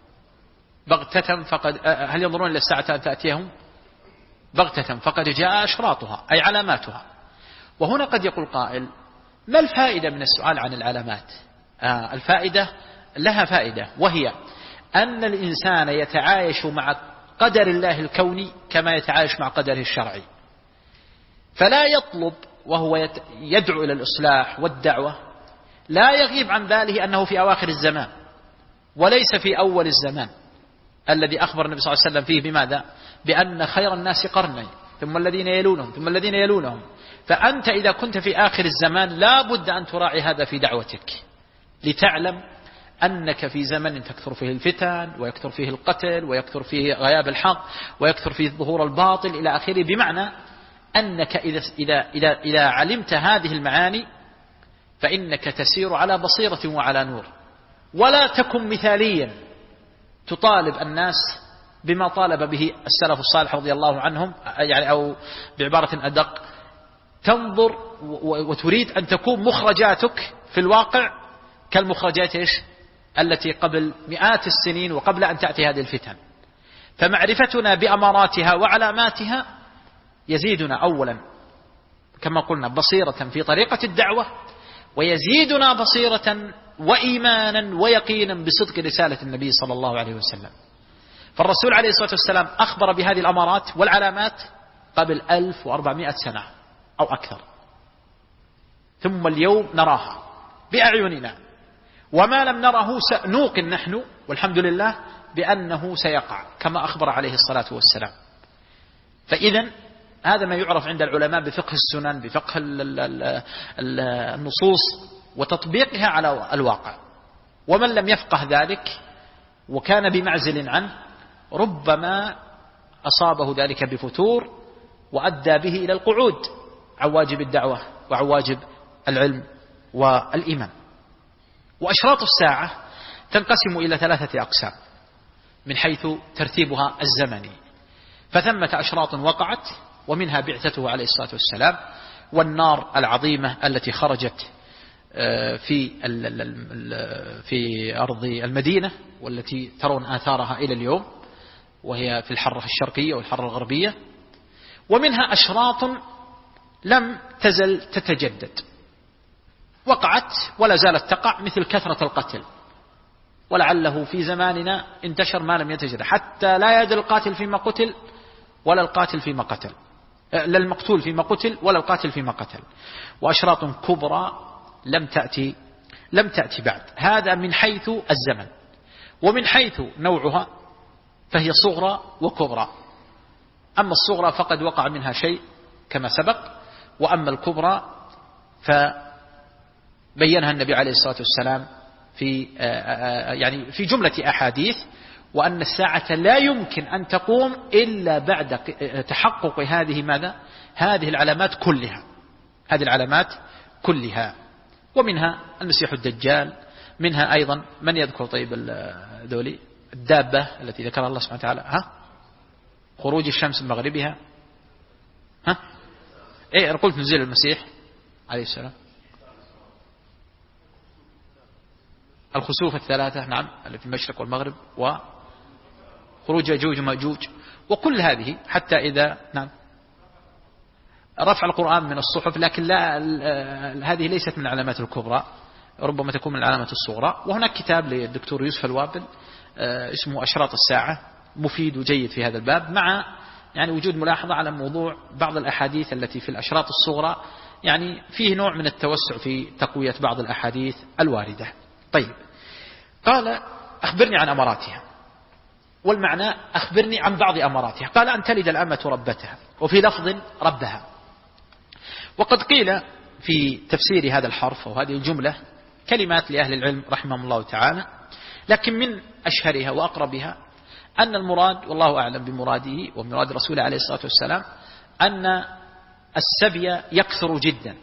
بغتة هل ينظرون إلا الساعة أن تأتيهم بغتة فقد جاء أشراطها، أي علاماتها. وهنا قد يقول قائل ما الفائدة من السؤال عن العلامات؟ الفائدة لها فائدة، وهي أن الإنسان يتعايش مع قدر الله الكوني كما يتعايش مع قدره الشرعي، فلا يطلب وهو يدعو إلى الإصلاح والدعوة لا يغيب عن باله أنه في أواخر الزمان وليس في أول الزمان الذي أخبر النبي صلى الله عليه وسلم فيه بماذا؟ بأن خير الناس قرني ثم الذين يلونهم ثم الذين يلونهم. فأنت إذا كنت في آخر الزمان لا بد أن تراعي هذا في دعوتك، لتعلم أنك في زمن تكثر فيه الفتن ويكثر فيه القتل ويكثر فيه غياب الحق ويكثر فيه ظهور الباطل إلى آخره، بمعنى أنك إذا علمت هذه المعاني فإنك تسير على بصيرة وعلى نور، ولا تكن مثاليا تطالب الناس بما طالب به السلف الصالح رضي الله عنهم، يعني أو بعبارة أدق تنظر وتريد أن تكون مخرجاتك في الواقع كالمخرجات التي قبل مئات السنين وقبل أن تأتي هذه الفتن. فمعرفتنا بأماراتها وعلاماتها يزيدنا أولا كما قلنا بصيرة في طريقة الدعوة، ويزيدنا بصيرة وإيمانا ويقينا بصدق رسالة النبي صلى الله عليه وسلم. فالرسول عليه الصلاة والسلام أخبر بهذه الأمارات والعلامات قبل 1400 سنة أو أكثر، ثم اليوم نراها بأعيننا، وما لم نره سنوقن نحن والحمد لله بأنه سيقع كما أخبر عليه الصلاة والسلام. فإذا هذا ما يعرف عند العلماء بفقه السنن، بفقه النصوص وتطبيقها على الواقع. ومن لم يفقه ذلك وكان بمعزل عنه ربما أصابه ذلك بفتور وأدى به إلى القعود عن واجب الدعوة وعن واجب العلم والإيمان. وأشراط الساعة تنقسم إلى 3 أقسام من حيث ترتيبها الزمني. فثمة أشراط وقعت، ومنها بعثته عليه الصلاة والسلام، والنار العظيمة التي خرجت في أرض المدينة والتي ترون آثارها إلى اليوم، وهي في الحرة الشرقية والحرة الغربية. ومنها أشراط لم تزل تتجدد، وقعت ولا زالت تقع، مثل كثرة القتل، ولعله في زماننا انتشر ما لم يتجدد، حتى لا يدري القاتل فيما قتل ولا القاتل فيما قتل، لا المقتول فيما قتل ولا القاتل فيما قتل. وأشراط كبرى لم تأتي بعد. هذا من حيث الزمن. ومن حيث نوعها فهي صغرى وكبرى. أما الصغرى فقد وقع منها شيء كما سبق، وأما الكبرى فبينها النبي عليه الصلاة والسلام في جملة أحاديث، وأن الساعة لا يمكن أن تقوم إلا بعد تحقق هذه العلامات كلها. ومنها المسيح الدجال، منها أيضا من يذكر طيب ذولي الدابة التي ذكرها الله سبحانه وتعالى، خروج الشمس من مغربها، أنا قلت نزول المسيح عليه السلام، الخسوف 3 نعم اللي في المشرق والمغرب، وخروج يأجوج ومأجوج، وكل هذه حتى إذا نعم رفع القرآن من الصحف، لكن لا هذه ليست من العلامات الكبرى، ربما تكون من العلامات الصغرى. وهناك كتاب للدكتور يوسف الوابل اسمه أشراط الساعة، مفيد وجيد في هذا الباب، مع وجود ملاحظة على موضوع بعض الأحاديث التي في الأشراط الصغرى، فيه نوع من التوسع في تقوية بعض الأحاديث الواردة. طيب، قال أخبرني عن أماراتها، والمعنى أخبرني عن بعض أماراتها. قال أن تلد الأمة ربتها، وفي لفظ ربها. وقد قيل في تفسير هذا الحرف وهذه الجملة كلمات لأهل العلم رحمهم الله تعالى، لكن من أشهرها وأقربها أن المراد، والله أعلم بمراده ومراد رسوله عليه الصلاة والسلام، أن السبي يكثر جدا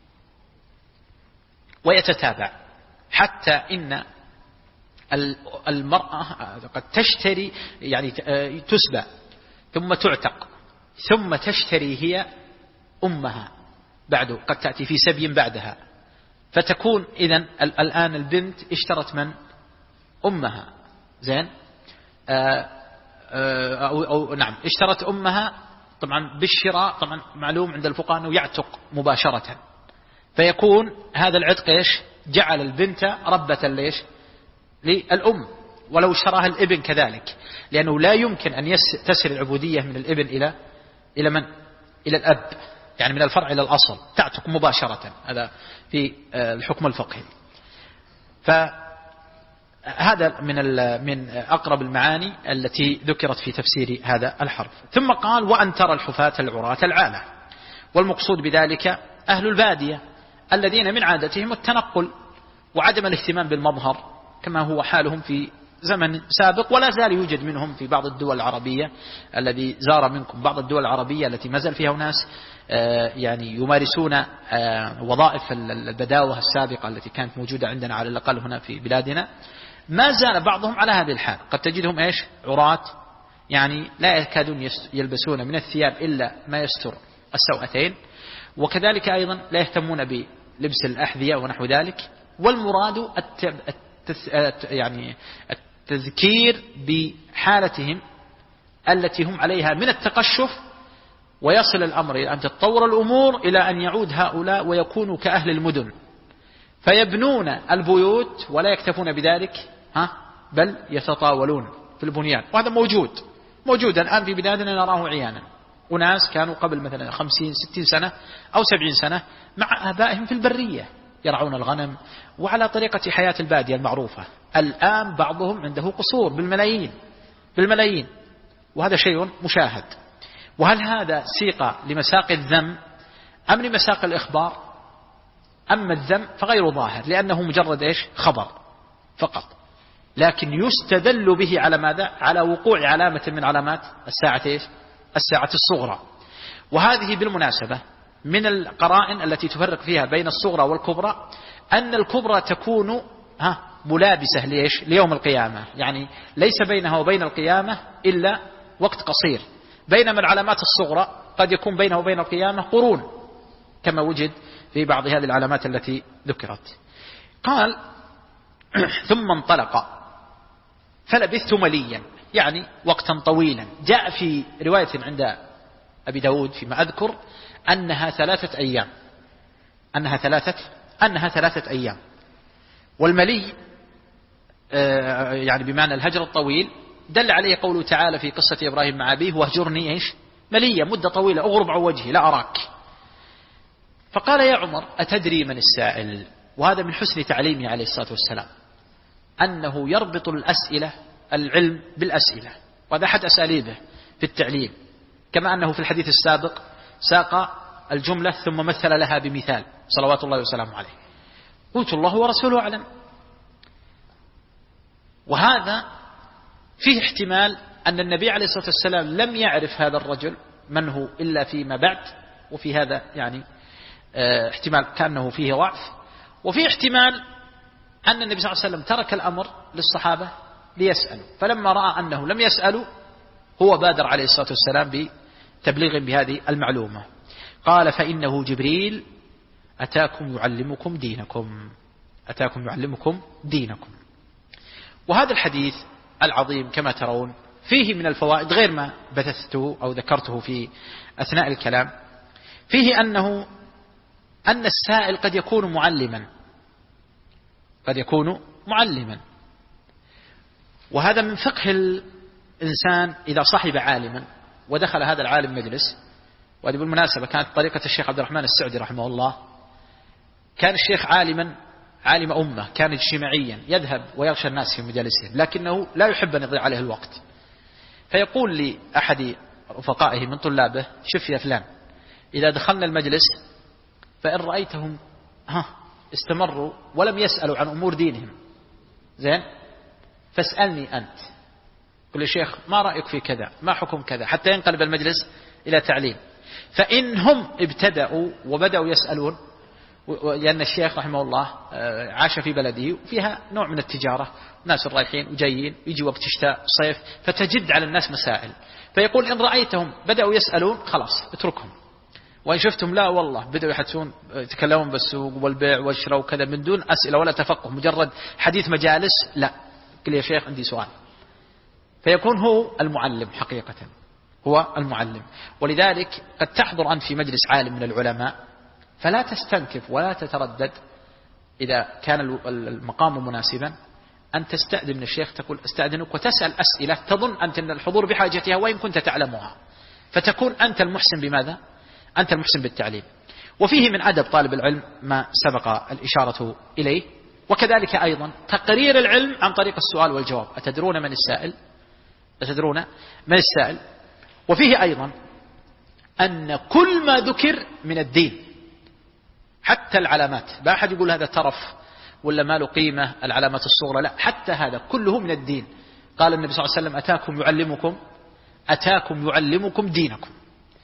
ويتتابع، حتى إن المرأة قد تشتري تسبى ثم تعتق ثم تشتري هي أمها بعد، قد تأتي في سبي بعدها، فتكون إذن الآن البنت اشترت من أمها، زين أو نعم اشترت أمها. طبعا بالشراء طبعا معلوم عند الفقهاء أنه يعتق مباشرة، فيكون هذا العتق جعل البنت ربة للأم، ولو اشتراها الابن كذلك، لأنه لا يمكن أن تسر العبودية من الابن إلى من؟ إلى الأب، من الفرع إلى الأصل، تعتق مباشرة. هذا في الحكم الفقهي. فهذا من أقرب المعاني التي ذكرت في تفسير هذا الحرف. ثم قال وأن ترى الحفاة العراة العالة، والمقصود بذلك أهل البادية الذين من عادتهم التنقل وعدم الاهتمام بالمظهر كما هو حالهم في زمن سابق، ولا زال يوجد منهم في بعض الدول العربية. الذي زار منكم بعض الدول العربية التي ما زال فيها ناس يعني يمارسون وظائف البداوة السابقة التي كانت موجودة عندنا على الأقل هنا في بلادنا، ما زال بعضهم على هذه الحال. قد تجدهم عراة، يعني لا يكادون يلبسون من الثياب إلا ما يستر السوأتين، وكذلك أيضا لا يهتمون بلبس الأحذية ونحو ذلك. والمراد يعني التذكير بحالتهم التي هم عليها من التقشف، ويصل الأمر إلى أن تتطور الأمور إلى أن يعود هؤلاء ويكونوا كأهل المدن، فيبنون البيوت ولا يكتفون بذلك، بل يتطاولون في البنيان. وهذا موجود الآن في بلادنا، نراه عيانا. وناس كانوا قبل مثلا 50-60 سنة أو 70 سنة مع آبائهم في البرية يرعون الغنم وعلى طريقة حياة البادية المعروفة. الآن بعضهم عنده قصور بالملايين، وهذا شيء مشاهد. وهل هذا سيق لمساق الذم أم لمساق الإخبار؟ أما الذم فغير ظاهر، لأنه مجرد خبر فقط، لكن يستدل به على ماذا؟ على وقوع علامة من علامات الساعة الصغرى. وهذه بالمناسبة من القرائن التي تفرق فيها بين الصغرى والكبرى، أن الكبرى تكون ملابسة ليوم القيامة، يعني ليس بينها وبين القيامة إلا وقت قصير، بينما العلامات الصغرى قد يكون بينها وبين القيامة قرون، كما وجد في بعض هذه العلامات التي ذكرت. قال: ثم انطلق فلبثت مليا، يعني وقتا طويلا. جاء في رواية عند أبي داود فيما أذكر أنها 3 أيام، أنها 3 أيام. والملي يعني بمعنى الهجر الطويل، دل عليه قوله تعالى في قصة إبراهيم مع أبيه: واهجرني مليا، مدة طويلة، أغرب عن وجهي لا أراك. فقال: يا عمر أتدري من السائل؟ وهذا من حسن تعليمه عليه الصلاة والسلام، أنه يربط العلم بالأسئلة، وهذا أحد أساليبه في التعليم، كما أنه في الحديث السابق ساق الجملة ثم مثل لها بمثال صلوات الله وسلامه عليه. قلت: الله ورسوله أعلم. وهذا فيه احتمال أن النبي عليه الصلاة والسلام لم يعرف هذا الرجل من هو إلا فيما بعد، وفي هذا يعني احتمال كأنه فيه ضعف. وفي احتمال أن النبي صلى الله عليه وسلم ترك الأمر للصحابة ليسألوا، فلما رأى أنه لم يسألوا هو بادر عليه الصلاة والسلام بتبليغ بهذه المعلومة. قال: فإنه جبريل أتاكم يعلمكم دينكم. وهذا الحديث العظيم كما ترون فيه من الفوائد غير ما بثثته أو ذكرته في أثناء الكلام. فيه أن السائل قد يكون معلما، وهذا من فقه الإنسان إذا صحب عالما ودخل هذا العالم مجلس. وهذه بالمناسبة كانت طريقة الشيخ عبد الرحمن السعدي رحمه الله. كان الشيخ عالم أمة، كان اجتماعيا يذهب ويغشى الناس في مجالسهم، لكنه لا يحب أن يضيع عليه الوقت. فيقول لأحد رفقائه من طلابه: شوف يا فلان، إذا دخلنا المجلس فإن رأيتهم استمروا ولم يسألوا عن أمور دينهم زين، فاسألني أنت. قل: الشيخ ما رأيك في كذا، ما حكم كذا، حتى ينقلب المجلس إلى تعليم. فإن هم ابتدأوا وبدأوا يسألون، لأن الشيخ رحمه الله عاش في بلده وفيها نوع من التجارة، ناس رايحين وجايين، يجي وقت الشتاء صيف، فتجد على الناس مسائل. فيقول: إن رأيتهم بدأوا يسألون خلاص اتركهم، وإن شفتم لا والله بدأوا يحدثون يتكلمون بالسوق والبيع والشراء وكذا من دون أسئلة ولا تفقه، مجرد حديث مجالس، لا، قل يا شيخ عندي سؤال. فيكون هو المعلم حقيقة، هو المعلم. ولذلك قد تحضر أنت في مجلس عالم من العلماء فلا تستنكف ولا تتردد إذا كان المقام مناسبا أن تستأذن من الشيخ، تقول: استأذنك، وتسأل أسئلة تظن أنت أن الحضور بحاجتها وإن كنت تعلمها، فتكون أنت المحسن بماذا؟ أنت المحسن بالتعليم. وفيه من أدب طالب العلم ما سبق الإشارة إليه، وكذلك أيضا تقرير العلم عن طريق السؤال والجواب. أتدرون من السائل؟ وفيه أيضا أن كل ما ذكر من الدين، حتى العلامات، لا أحد يقول هذا ترف ولا ما له قيمة، العلامات الصغرى، لا، حتى هذا كله من الدين. قال النبي صلى الله عليه وسلم أتاكم يعلمكم دينكم.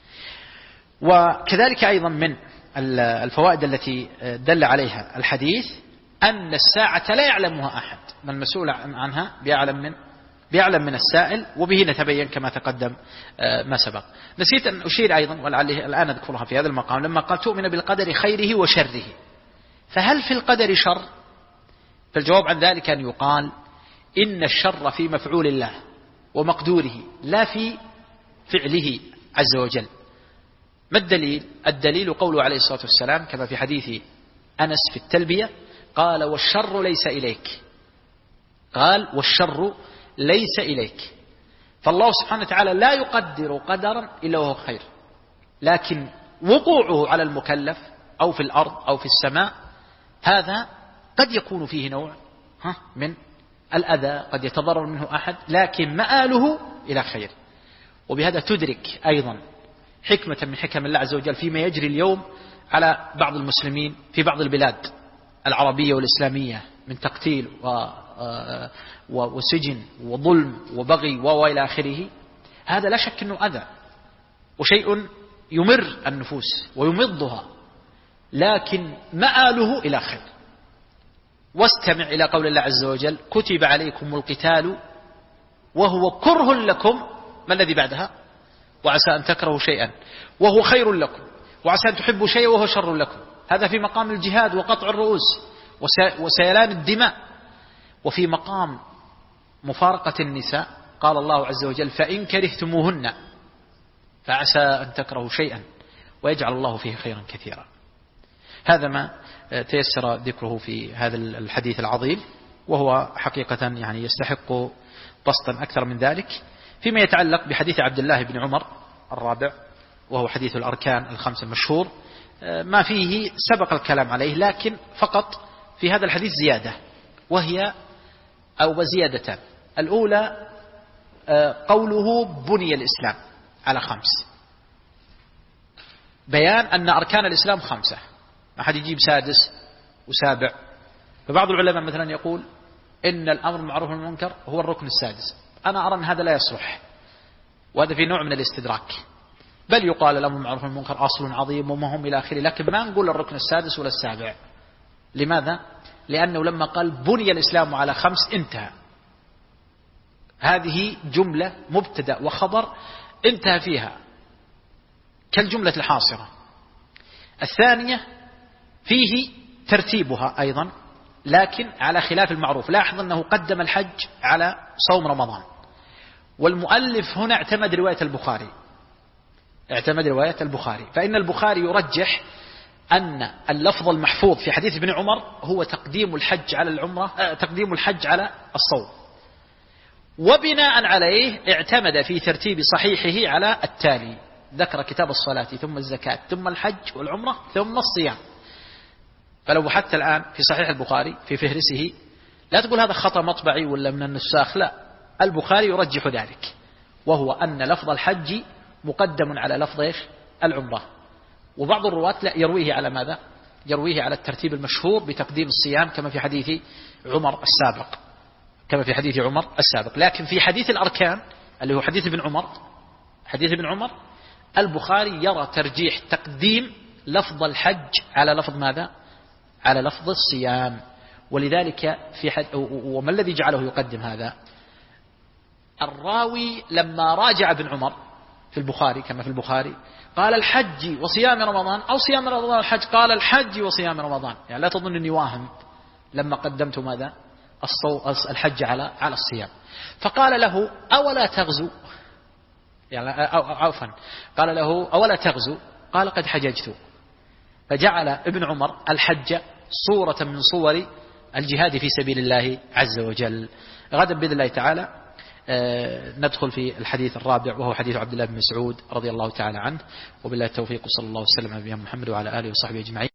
وكذلك أيضا من الفوائد التي دل عليها الحديث أن الساعة لا يعلمها أحد، من المسؤول عنها بيعلم من السائل، وبه نتبين كما تقدم ما سبق. نسيت أن أشير أيضا، ولعله الآن أذكرها في هذا المقام، لما قال تؤمن بالقدر خيره وشره، فهل في القدر شر؟ فالجواب عن ذلك أن يقال إن الشر في مفعول الله ومقدوره، لا في فعله عز وجل. ما الدليل؟ الدليل قوله عليه الصلاة والسلام كما في حديث أنس في التلبية، قال والشر ليس إليك، قال والشر ليس إليك. فالله سبحانه وتعالى لا يقدر قدرا إلا وهو خير، لكن وقوعه على المكلف أو في الأرض أو في السماء هذا قد يكون فيه نوع من الأذى، قد يتضرر منه أحد، لكن مآله إلى خير. وبهذا تدرك أيضا حكمة من حكم الله عز وجل فيما يجري اليوم على بعض المسلمين في بعض البلاد العربية والإسلامية من تقتيل وسجن وظلم وبغي وإلى آخره. هذا لا شك أنه أذى وشيء يمر النفوس ويمضها، لكن مآله إلى خير. واستمع إلى قول الله عز وجل كتب عليكم القتال وهو كره لكم، ما الذي بعدها؟ وعسى أن تكرهوا شيئا وهو خير لكم، وعسى أن تحبوا شيئا وهو شر لكم. هذا في مقام الجهاد وقطع الرؤوس وسيلان الدماء. وفي مقام مفارقة النساء قال الله عز وجل فإن كرهتموهن فعسى أن تكرهوا شيئا ويجعل الله فيه خيرا كثيرا. هذا ما تيسر ذكره في هذا الحديث العظيم، وهو حقيقة يعني يستحق بسطا أكثر من ذلك. فيما يتعلق بحديث عبد الله بن عمر الرابع، وهو حديث الأركان الخمسة المشهور، ما فيه سبق الكلام عليه، لكن فقط في هذا الحديث زيادة، وهي أو زيادتان. الأولى قوله بني الإسلام على 5، بيان أن أركان الإسلام 5، ما حد يجيب 6 و7. فبعض العلماء مثلا يقول إن الأمر بالمعروف والنهي عن المنكر هو الركن 6. أنا أرى أن هذا لا يصلح، وهذا في نوع من الاستدراك، بل يقال الأمر بالمعروف والنهي عن المنكر أصل عظيم ومهم إلى آخره، لكن ما نقول الركن 6 ولا 7. لماذا؟ لأنه لما قال بني الإسلام على 5 انتهى. هذه جملة مبتدأ وخبر انتهى فيها كالجملة الحاصرة. الثانية فيه ترتيبها أيضا، لكن على خلاف المعروف. لاحظ أنه قدم الحج على صوم رمضان، والمؤلف هنا اعتمد رواية البخاري، فإن البخاري يرجح أن اللفظ المحفوظ في حديث ابن عمر هو تقديم الحج على العمرة، تقديم الحج على الصوم، وبناء عليه اعتمد في ترتيب صحيحه على التالي: ذكر كتاب الصلاة ثم الزكاة ثم الحج والعمرة ثم الصيام. فلو بحثت الآن في صحيح البخاري في فهرسه لا تقول هذا خطأ مطبعي ولا من النساخ، لا، البخاري يرجح ذلك، وهو أن لفظ الحج مقدم على لفظ العمرة. وبعض الرواة لا يرويه على ماذا؟ يرويه على الترتيب المشهور بتقديم الصيام كما في حديث عمر السابق. لكن في حديث الأركان اللي هو حديث ابن عمر البخاري يرى ترجيح تقديم لفظ الحج على لفظ ماذا؟ على لفظ الصيام. ولذلك وما الذي جعله يقدم هذا؟ الراوي لما راجع ابن عمر في البخاري كما في البخاري قال الحج وصيام رمضان، أو صيام رمضان الحج، قال الحج وصيام رمضان. يعني لا تظن أني واهم لما قدمت ماذا؟ الحج على الصيام. فقال له أولا تغزو، يعني عفوا، قال له أولا تغزو؟ قال قد حججت. فجعل ابن عمر الحج صورة من صور الجهاد في سبيل الله عز وجل. غدا بإذن الله تعالى ندخل في الحديث الرابع، وهو حديث عبد الله بن مسعود رضي الله تعالى عنه. وبالله التوفيق، صلى الله وسلم على نبينا محمد وعلى آله وصحبه أجمعين.